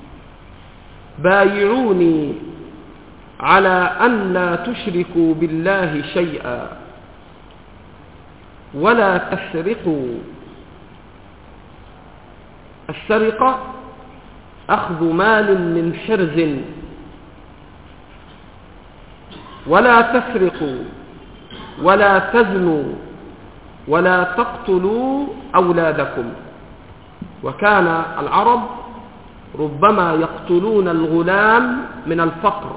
بايعوني على أن لا تشركوا بالله شيئا ولا تسرقوا. السرقة أخذ مال من حرز. ولا تسرقوا ولا تزنوا ولا تقتلوا أولادكم. وكان العرب ربما يقتلون الغلام من الفقر،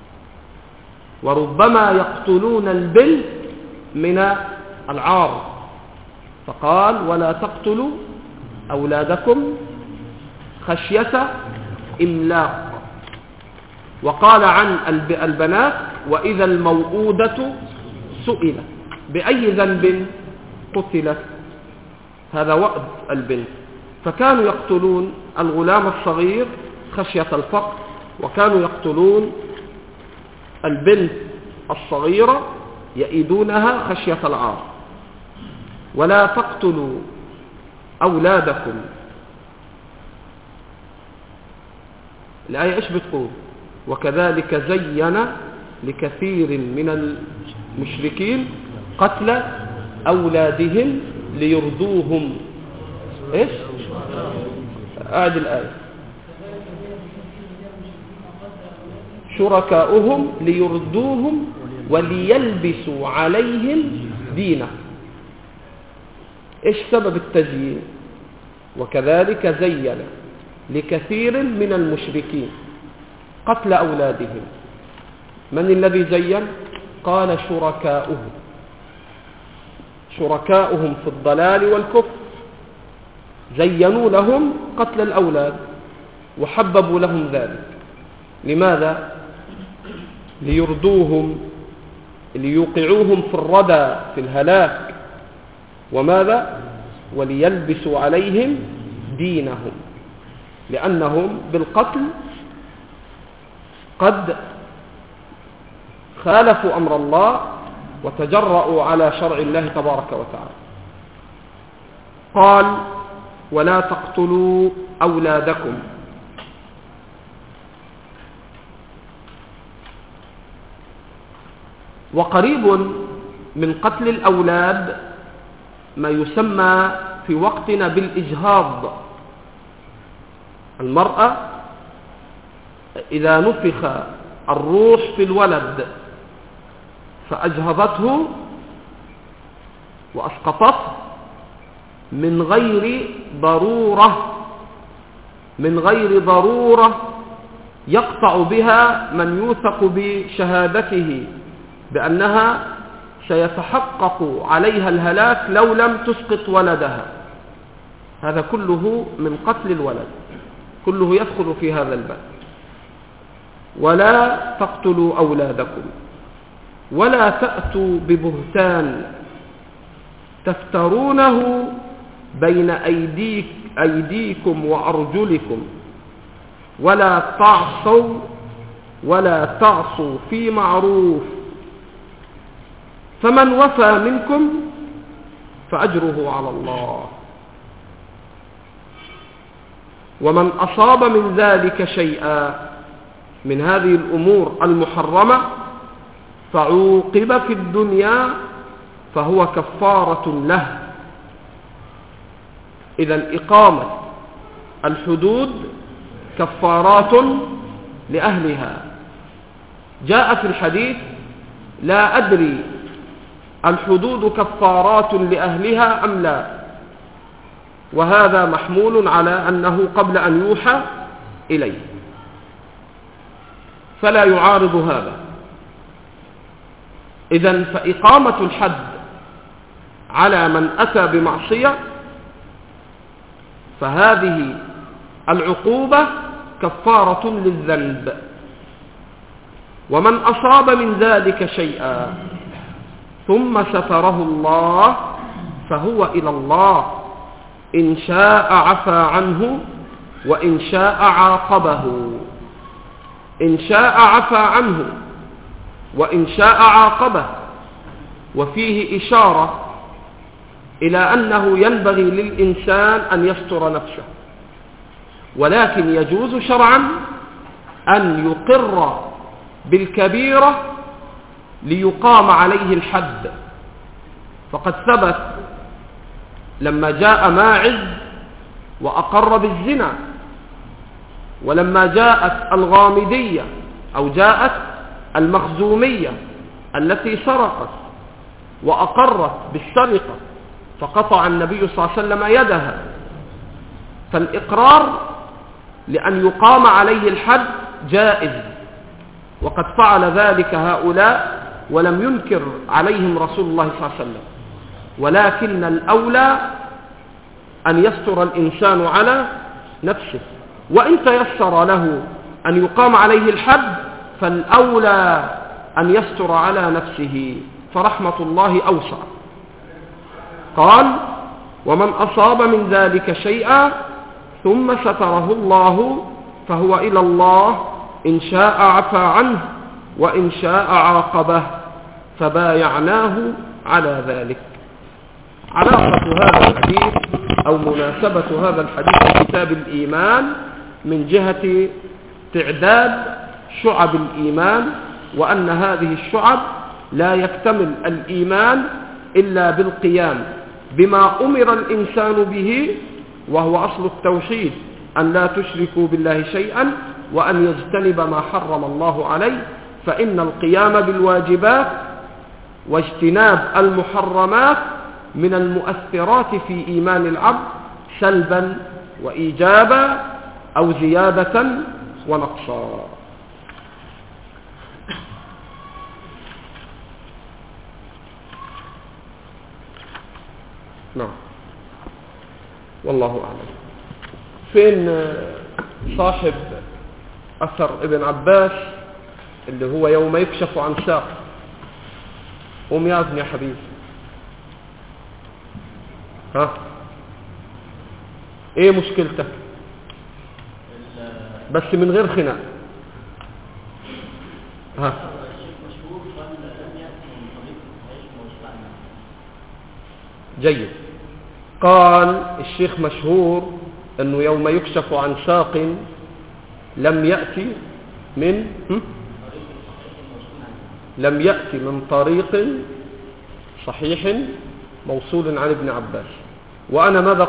وربما يقتلون البنت من العار، فقال: ولا تقتلوا أولادكم خشية إملاق. وقال عن البنات: وإذا الموءودة سئلت بأي ذنب قتلت. هذا وأد البنت. فكانوا يقتلون الغلام الصغير خشية الفقر، وكانوا يقتلون البنت الصغيرة يئدونها خشية العار. ولا تقتلوا أولادكم. الآية إيش بتقول؟ وكذلك زين لكثير من المشركين قتل أولادهم ليرضوهم. إيش؟ أعد الآية. شركاؤهم ليردوهم وليلبسوا عليهم دينه. إيش سبب التزيين؟ وكذلك زين لكثير من المشركين قتل أولادهم. من الذي زين؟ قال: شركاؤهم. شركاؤهم في الضلال والكفر زينوا لهم قتل الأولاد وحببوا لهم ذلك. لماذا؟ ليردوهم، ليوقعوهم في الردى في الهلاك. وماذا؟ وليلبسوا عليهم دينهم، لأنهم بالقتل قد خالفوا أمر الله وتجرؤوا على شرع الله تبارك وتعالى. قال: ولا تقتلوا أولادكم. وقريب من قتل الأولاد ما يسمى في وقتنا بالإجهاض. المرأة إذا نفخ الروح في الولد فأجهضته وأسقطته من غير ضرورة يقطع بها من يوثق بشهادته بأنها سيتحقق عليها الهلاك لو لم تسقط ولدها. هذا كله من قتل الولد، كله يدخل في هذا الباب. ولا تقتلوا أولادكم ولا تأتوا ببهتان تفترونه بين أيديكم وأرجلكم ولا تعصوا في معروف، فمن وفى منكم فأجره على الله. ومن أصاب من ذلك شيئا من هذه الأمور المحرمة فعوقب في الدنيا فهو كفارة له. إذن إقامة الحدود كفارات لأهلها. جاء في الحديث: لا أدري الحدود كفارات لأهلها أم لا، وهذا محمول على أنه قبل أن يوحى إليه، فلا يعارض هذا. إذن فإقامة الحد على من أتى بمعصية فهذه العقوبة كفارة للذنب. ومن أصاب من ذلك شيئا ثم ستره الله فهو إلى الله، إن شاء عفى عنه وإن شاء عاقبه. إن شاء عفى عنه وإن شاء عاقبه. وفيه إشارة إلى أنه ينبغي للإنسان أن يستر نفسه، ولكن يجوز شرعا أن يقر بالكبيرة ليقام عليه الحد. فقد ثبت لما جاء ماعز وأقر بالزنا، ولما جاءت الغامدية أو جاءت المخزومية التي سرقت وأقرت بالسرقة فقطع النبي صلى الله عليه وسلم يدها. فالإقرار لأن يقام عليه الحد جائز، وقد فعل ذلك هؤلاء ولم ينكر عليهم رسول الله صلى الله عليه وسلم. ولكن الأولى أن يستر الإنسان على نفسه، وإن تيسر له أن يقام عليه الحد فالأولى أن يستر على نفسه، فرحمة الله أوسع. قال: ومن أصاب من ذلك شيئا ثم ستره الله فهو إلى الله، إن شاء عفى عنه وإن شاء عاقبه، فبايعناه على ذلك. علاقة هذا الحديث أو مناسبة هذا الحديث بكتاب الإيمان من جهة تعداد شعب الإيمان، وأن هذه الشعب لا يكتمل الإيمان إلا بالقيام بما أمر الإنسان به، وهو أصل التوحيد: أن لا تشركوا بالله شيئا وأن يجتنب ما حرم الله عليه. فإن القيام بالواجبات واجتناب المحرمات من المؤثرات في إيمان العبد سلبا وإيجابا أو زيادة ونقصا. نعم، والله أعلم. فين صاحب أثر ابن عباس اللي هو يوم يكشف عن ساق؟ قوم يا ابني يا حبيبي، ها ايه مشكلتك؟ بس من غير خناق. ها جيد. قال الشيخ مشهور انه يوم يكشف عن ساق لم يأتي من طريق صحيح موصول عن ابن عباس. وأنا ماذا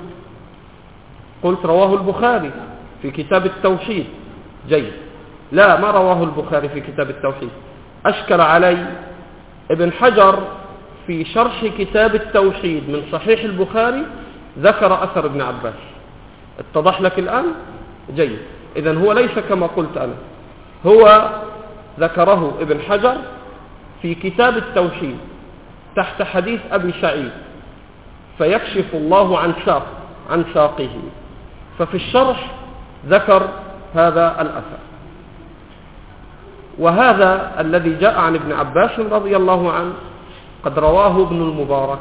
قلت رواه البخاري في كتاب التوحيد. جيد. لا، ما رواه البخاري في كتاب التوحيد. أشكل علي ابن حجر في شرح كتاب التوحيد من صحيح البخاري ذكر أثر ابن عباس. اتضح لك الآن؟ جيد. إذن هو ليس كما قلت أنا، هو ذكره ابن حجر في كتاب التوحيد تحت حديث أبي سعيد: فيكشف الله عن ساقه. ففي الشرح ذكر هذا الأثر. وهذا الذي جاء عن ابن عباس رضي الله عنه قد رواه ابن المبارك.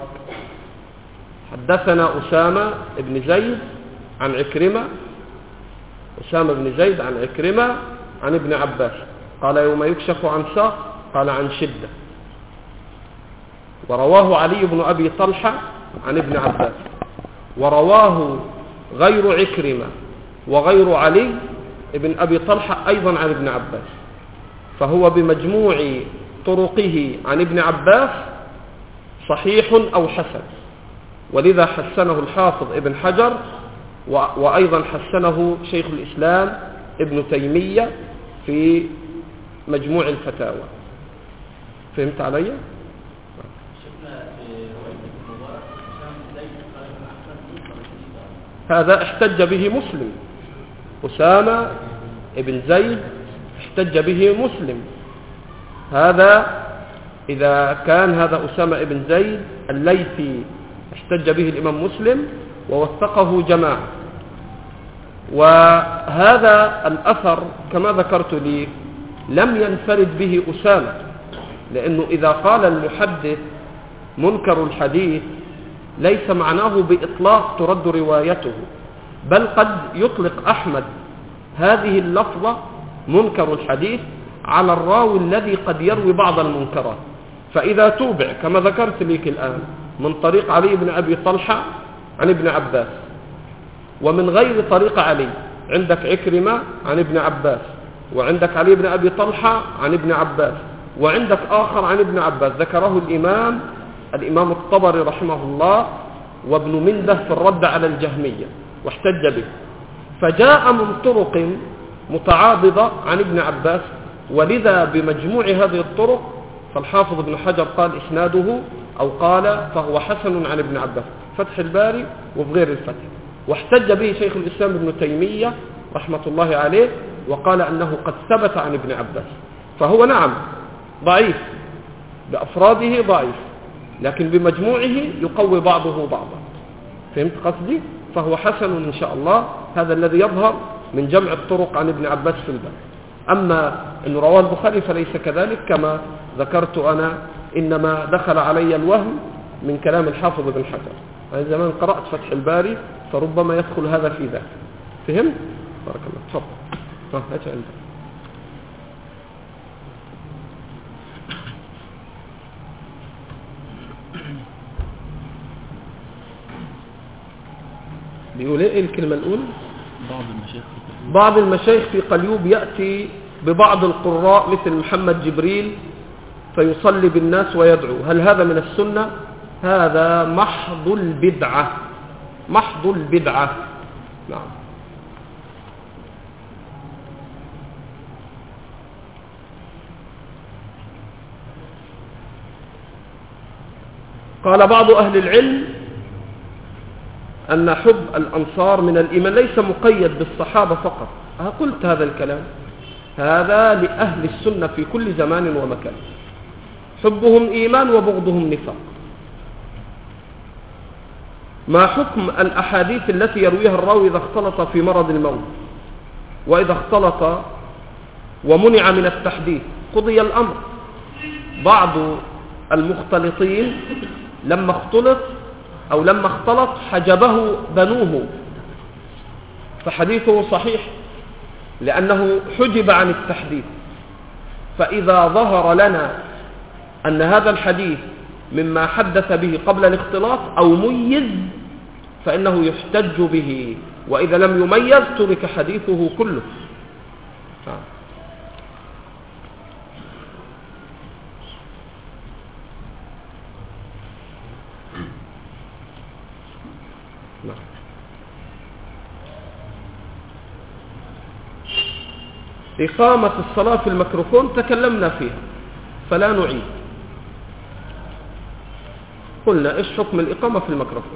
حدثنا أسامة بن زيد عن عكرمة، أسامة بن زيد عن عكرمة عن ابن عباس قال: يوم يكشف عن ساق، قال: عن شدة. ورواه علي بن أبي طلحة عن ابن عباس. ورواه غير عكرمة وغير علي ابن أبي طلحة أيضا عن ابن عباس، فهو بمجموع طرقه عن ابن عباس صحيح أو حسن، ولذا حسنه الحافظ ابن حجر، وأيضا حسنه شيخ الإسلام ابن تيمية في مجموع الفتاوى. فهمت علي؟ هذا احتج به مسلم، أسامة ابن زيد احتج به مسلم. هذا إذا كان هذا أسامة ابن زيد الليثي احتج به الإمام مسلم ووثقه جماعة. وهذا الأثر كما ذكرت لي لم ينفرد به أسامة، لأنه إذا قال المحدث منكر الحديث ليس معناه بإطلاق ترد روايته، بل قد يطلق أحمد هذه اللفظة منكر الحديث على الراوي الذي قد يروي بعض المنكرات. فإذا توبع كما ذكرت لك الآن من طريق علي بن أبي طلحة عن ابن عباس، ومن غير طريق علي عندك عكرمة عن ابن عباس، وعندك علي بن أبي طلحة عن ابن عباس، وعندك آخر عن ابن عباس ذكره الإمام الطبري رحمه الله وابن منده في الرد على الجهمية واحتج به، فجاء من طرق متعاضدة عن ابن عباس، ولذا بمجموع هذه الطرق فالحافظ ابن حجر قال إسناده أو قال فهو حسن عن ابن عباس، فتح الباري وفي غير الفتح. واحتج به شيخ الإسلام ابن تيمية رحمة الله عليه وقال أنه قد ثبت عن ابن عباس، فهو نعم ضعيف بأفراده ضعيف، لكن بمجموعه يقوي بعضه بعضا. فهمت قصدي؟ فهو حسن إن شاء الله، هذا الذي يظهر من جمع الطرق عن ابن عباس في الباب. أما أن رواه البخاري فليس كذلك كما ذكرت أنا، إنما دخل علي الوهم من كلام الحافظ ابن حجر. أنا زمان قرأت فتح الباري فربما يدخل هذا في ذاك. فهمت؟ بارك الله. تفضل. لا تعلم. بيقول ايه الكلمة الأولى؟ بعض المشايخ في قليوب يأتي ببعض القراء مثل محمد جبريل فيصلي بالناس ويدعو، هل هذا من السنة؟ هذا محض البدعة، محض البدعة. نعم. قال بعض أهل العلم أن حب الأنصار من الإيمان ليس مقيد بالصحابة فقط. قلت هذا الكلام، هذا لأهل السنة في كل زمان ومكان، حبهم إيمان وبغضهم نفاق. ما حكم الأحاديث التي يرويها الراوي إذا اختلط في مرض الموت، وإذا اختلط ومنع من التحديث قضي الأمر؟ بعض المختلطين لما اختلط حجبه بنوه، فحديثه صحيح لأنه حجب عن التحديث. فإذا ظهر لنا أن هذا الحديث مما حدث به قبل الاختلاط أو ميز فإنه يحتج به، وإذا لم يميز ترك حديثه كله. إقامة الصلاة في الميكروفون تكلمنا فيها فلا نعيد. قلنا إيش حكم الإقامة في الميكروفون؟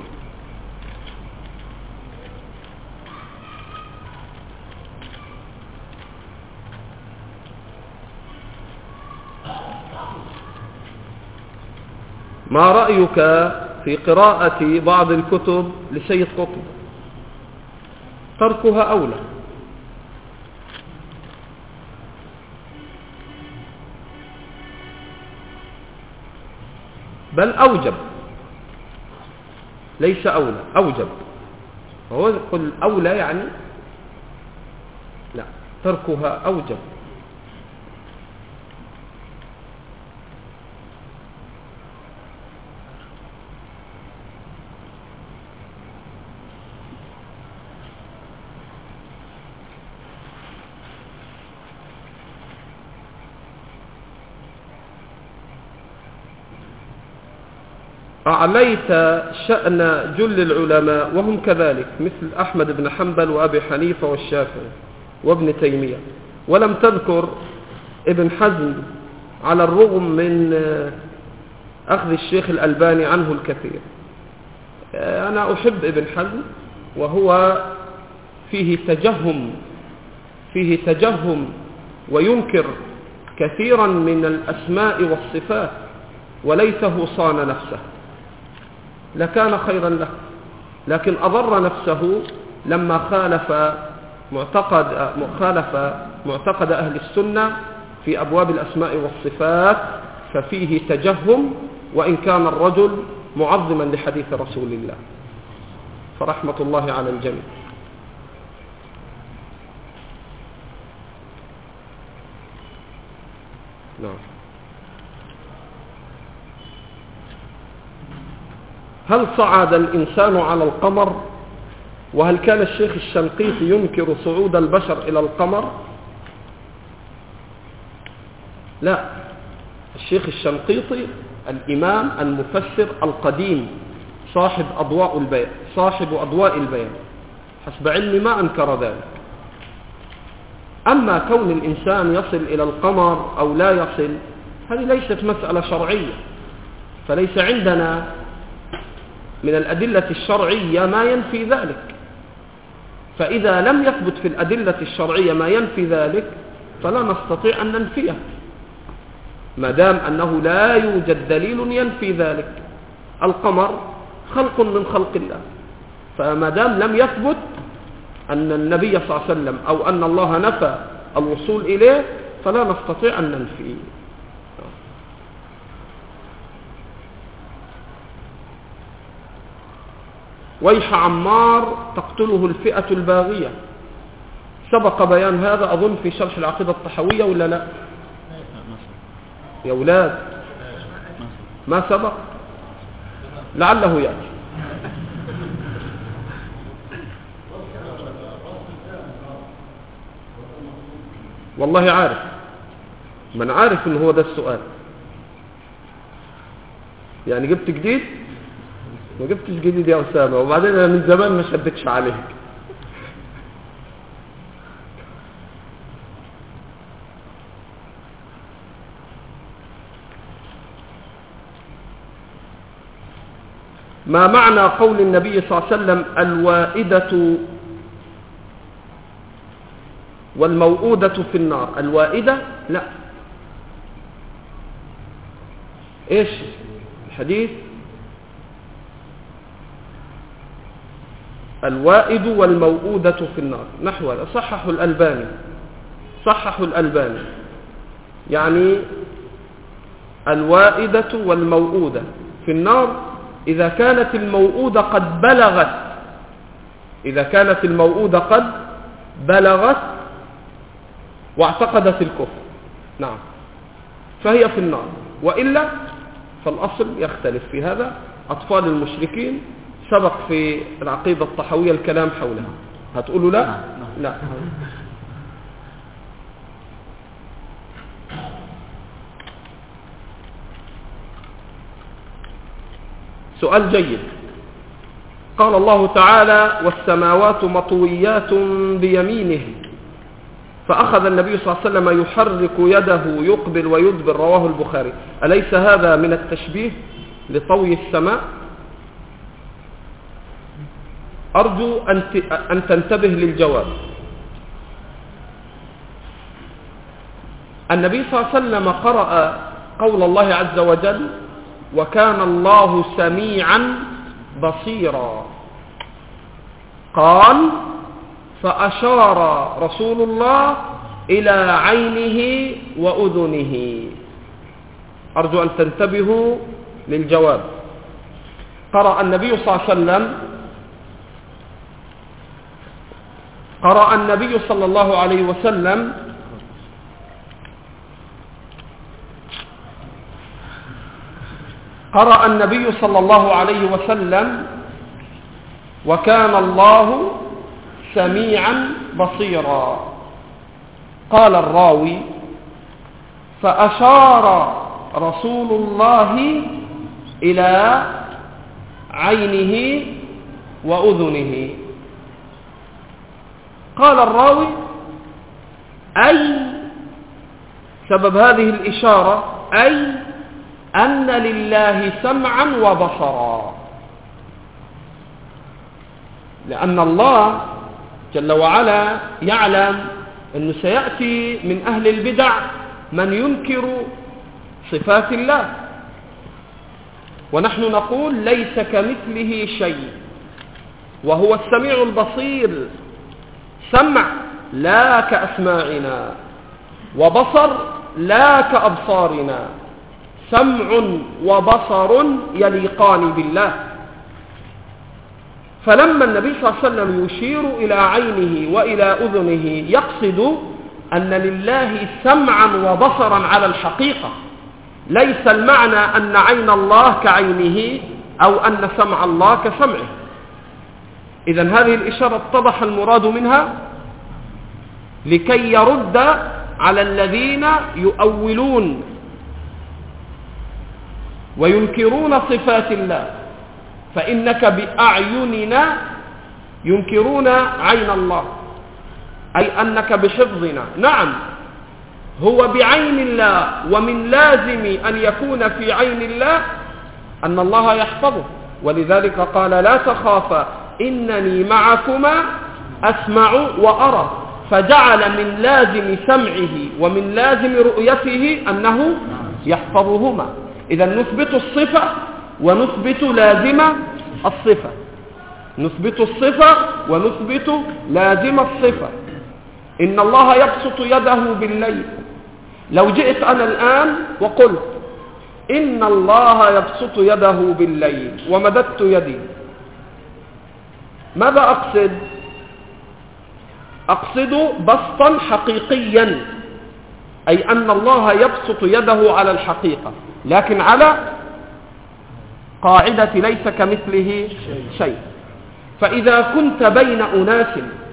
ما رأيك في قراءة بعض الكتب لسيد قطب؟ تركها أولى. بل أوجب، ليس أولى، أوجب. هو يقول أولى يعني لا، تركها أوجب. أعليت شأن جل العلماء وهم كذلك مثل أحمد بن حنبل وأبي حنيفة والشافعي وابن تيمية، ولم تذكر ابن حزم على الرغم من أخذ الشيخ الألباني عنه الكثير. أنا أحب ابن حزم، وهو فيه تجهم وينكر كثيرا من الأسماء والصفات وليته صان نفسه، لكان خيرا له، لكن أضر نفسه لما خالف معتقد أهل السنة في أبواب الأسماء والصفات، ففيه تجهم وإن كان الرجل معظما لحديث رسول الله، فرحمة الله على الجميع. نعم. هل صعد الإنسان على القمر؟ وهل كان الشيخ الشنقيطي ينكر صعود البشر إلى القمر؟ لا، الشيخ الشنقيطي الإمام المفسر القديم صاحب أضواء البيان حسب علمي ما أنكر ذلك. أما كون الإنسان يصل إلى القمر أو لا يصل، هذه ليست مسألة شرعية، فليس عندنا من الأدلة الشرعية ما ينفي ذلك. فإذا لم يثبت في الأدلة الشرعية ما ينفي ذلك فلا نستطيع أن ننفيه، ما دام أنه لا يوجد دليل ينفي ذلك. القمر خلق من خلق الله، فما دام لم يثبت أن النبي صلى الله عليه وسلم أو أن الله نفى الوصول إليه فلا نستطيع أن ننفيه. ويح عمار تقتله الفئة الباغية، سبق بيان هذا أظن في شرح العقيدة الطحوية ولا لا يا أولاد؟ ما سبق، لعله يأتي. والله عارف، من عارف إن هو ده السؤال. يعني جبت جديد؟ ما جبتش جديد يا أسامة، وبعدين أنا من زمان ما شدتش عليك. ما معنى قول النبي صلى الله عليه وسلم الوائدة والموؤودة في النار؟ الوائدة لا، ايش الحديث؟ الوائد والموؤودة في النار، نحو هذا. صححوا الألباني يعني الوائدة والموؤودة في النار إذا كانت الموؤودة قد بلغت واعتقدت الكفر، نعم، فهي في النار. وإلا فالأصل يختلف في هذا. أطفال المشركين سبق في العقيدة الطحوية الكلام حولها. هتقولوا لا؟ لا. سؤال جيد. قال الله تعالى والسماوات مطويات بيمينه، فأخذ النبي صلى الله عليه وسلم يحرك يده يقبل ويدبر، رواه البخاري. أليس هذا من التشبيه لطوي السماء؟ أرجو أن تنتبه للجواب. النبي صلى الله عليه وسلم قرأ قول الله عز وجل وكان الله سميعا بصيرا، قال فأشار رسول الله إلى عينه وأذنه. أرجو أن تنتبهوا للجواب. قرأ النبي صلى الله عليه وسلم قرأ النبي صلى الله عليه وسلم قرأ النبي صلى الله عليه وسلم وكان الله سميعا بصيرا. قال الراوي فأشار رسول الله إلى عينه وأذنه. قال الراوي: أي سبب هذه الإشارة أي أن لله سمعا وبصرا، لأن الله جل وعلا يعلم أنه سيأتي من أهل البدع من ينكر صفات الله، ونحن نقول ليس كمثله شيء وهو السميع البصير، سمع لا كأسماعنا، وبصر لا كأبصارنا، سمع وبصر يليقان بالله. فلما النبي صلى الله عليه وسلم يشير إلى عينه وإلى أذنه يقصد أن لله سمعا وبصرا على الحقيقة، ليس المعنى أن عين الله كعينه أو أن سمع الله كسمعه. إذن هذه الإشارة اتضح المراد منها لكي يرد على الذين يؤولون وينكرون صفات الله، فإنك بأعيننا ينكرون عين الله، أي أنك بحفظنا. نعم، هو بعين الله، ومن لازم أن يكون في عين الله أن الله يحفظه، ولذلك قال: لا تخافا إنني معكما أسمع وأرى، فجعل من لازم سمعه ومن لازم رؤيته أنه يحفظهما. إذا نثبت الصفة ونثبت لازم الصفة، نثبت الصفة ونثبت لازم الصفة. إن الله يبسط يده بالليل، لو جئت أنا الآن وقلت إن الله يبسط يده بالليل ومددت يدي، ماذا أقصد؟ أقصد بسطا حقيقيا، أي أن الله يبسط يده على الحقيقة، لكن على قاعدة ليس كمثله شيء. فإذا كنت بين أناس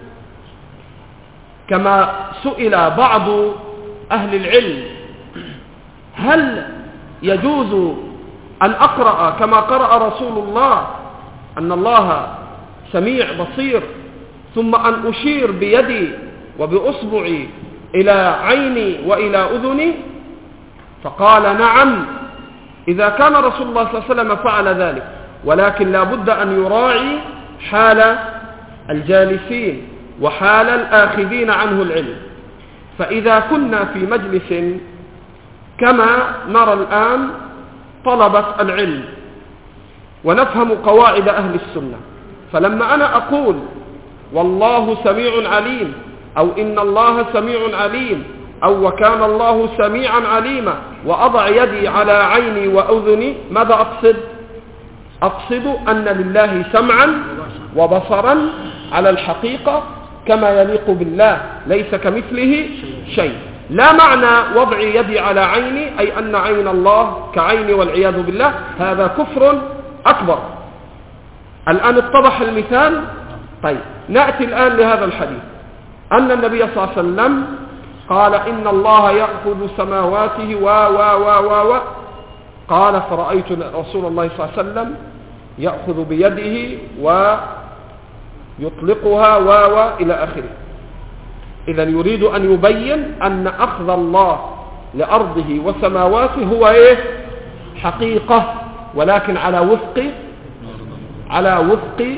كما سئل بعض أهل العلم: هل يجوز أن أقرأ كما قرأ رسول الله أن الله سميع بصير، ثم أن أشير بيدي وبأصبعي إلى عيني وإلى أذني؟ فقال: نعم، إذا كان رسول الله صلى الله عليه وسلم فعل ذلك، ولكن لا بد أن يراعي حال الجالسين وحال الآخذين عنه العلم. فإذا كنا في مجلس كما نرى الآن طلبة العلم ونفهم قواعد أهل السنة، فلما أنا أقول والله سميع عليم، أو إن الله سميع عليم، أو وكان الله سميعا عليما، وأضع يدي على عيني وأذني، ماذا أقصد؟ أقصد أن لله سمعا وبصرا على الحقيقة كما يليق بالله، ليس كمثله شيء. لا معنى وضع يدي على عيني أي أن عين الله كعيني والعياذ بالله، هذا كفر أكبر. الآن اتضح المثال. طيب، نأتي الآن لهذا الحديث، أن النبي صلى الله عليه وسلم قال: إن الله يأخذ سماواته و قال: فرأيت رسول الله صلى الله عليه وسلم يأخذ بيده ويطلقها إلى آخره. إذا يريد أن يبين أن أخذ الله لأرضه وسماواته هو حقيقة، ولكن على وفق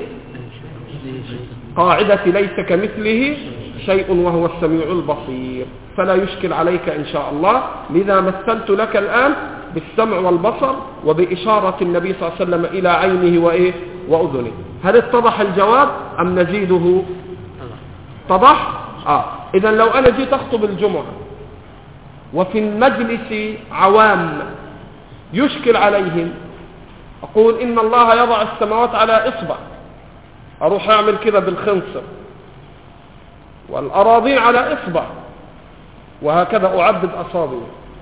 قاعدة ليس كمثله شيء وهو السميع البصير، فلا يشكل عليك إن شاء الله. لذا مثلت لك الآن بالسمع والبصر وبإشارة النبي صلى الله عليه وسلم إلى عينه وأذنه. هل اتضح الجواب أم نزيده؟ اتضح؟ إذا لو أنا جيت أخطب الجمعة وفي المجلس عوام يشكل عليهم، أقول إن الله يضع السماوات على إصبع، أروح أعمل كذا بالخنصر، والأراضين على إصبع، وهكذا أعدد أصابعي.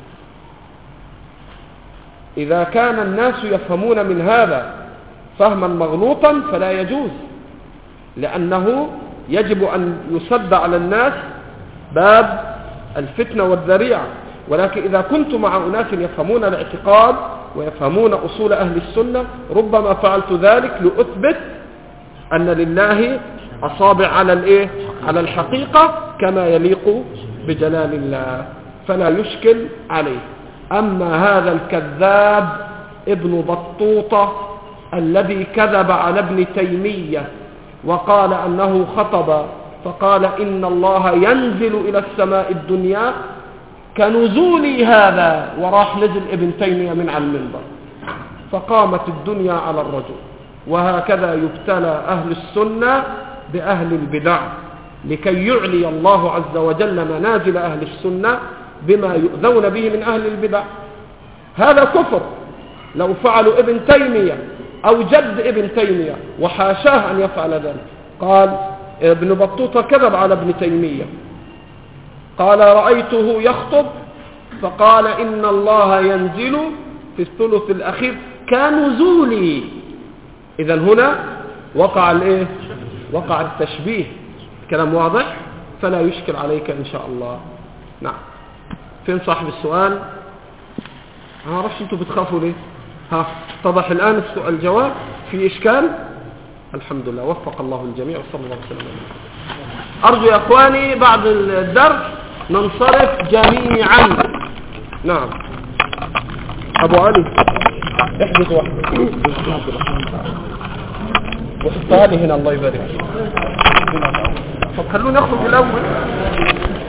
إذا كان الناس يفهمون من هذا فهما مغلوطا فلا يجوز، لأنه يجب أن يسد على الناس باب الفتنة والذريعة. ولكن إذا كنت مع أناس يفهمون الاعتقاد ويفهمون أصول أهل السنة ربما فعلت ذلك لأثبت أن لله أصابع على الحقيقة كما يليق بجلال الله، فلا يشكل عليه. أما هذا الكذاب ابن بطوطة الذي كذب على ابن تيمية وقال أنه خطب فقال إن الله ينزل إلى السماء الدنيا كنزولي هذا، وراح نزل ابن تيمية من على المنبر فقامت الدنيا على الرجل. وهكذا يبتلى أهل السنة بأهل البدع لكي يعلي الله عز وجل منازل أهل السنة بما يؤذون به من أهل البدع. هذا كفر لو فعلوا ابن تيمية أو جد ابن تيمية، وحاشاه أن يفعل ذلك. قال ابن بطوطة كذب على ابن تيمية، قال رأيته يخطب فقال إن الله ينزل في الثلث الأخير كنزولي. إذن هنا وقع التشبيه. كلام واضح، فلا يشكل عليك إن شاء الله. نعم. فين صاحب السؤال؟ ما أعرفش أنتوا بتخافوا ليه؟ اتضح الآن الجواب؟ في إشكال؟ الحمد لله، وفق الله الجميع وصلى الله وسلم. أرجو يا أخواني بعد الدرس ننصرف جميعا. نعم. أبو علي احدث واحدة وحطها لي هنا الله يبارك. طب خلوني أخرج الأول.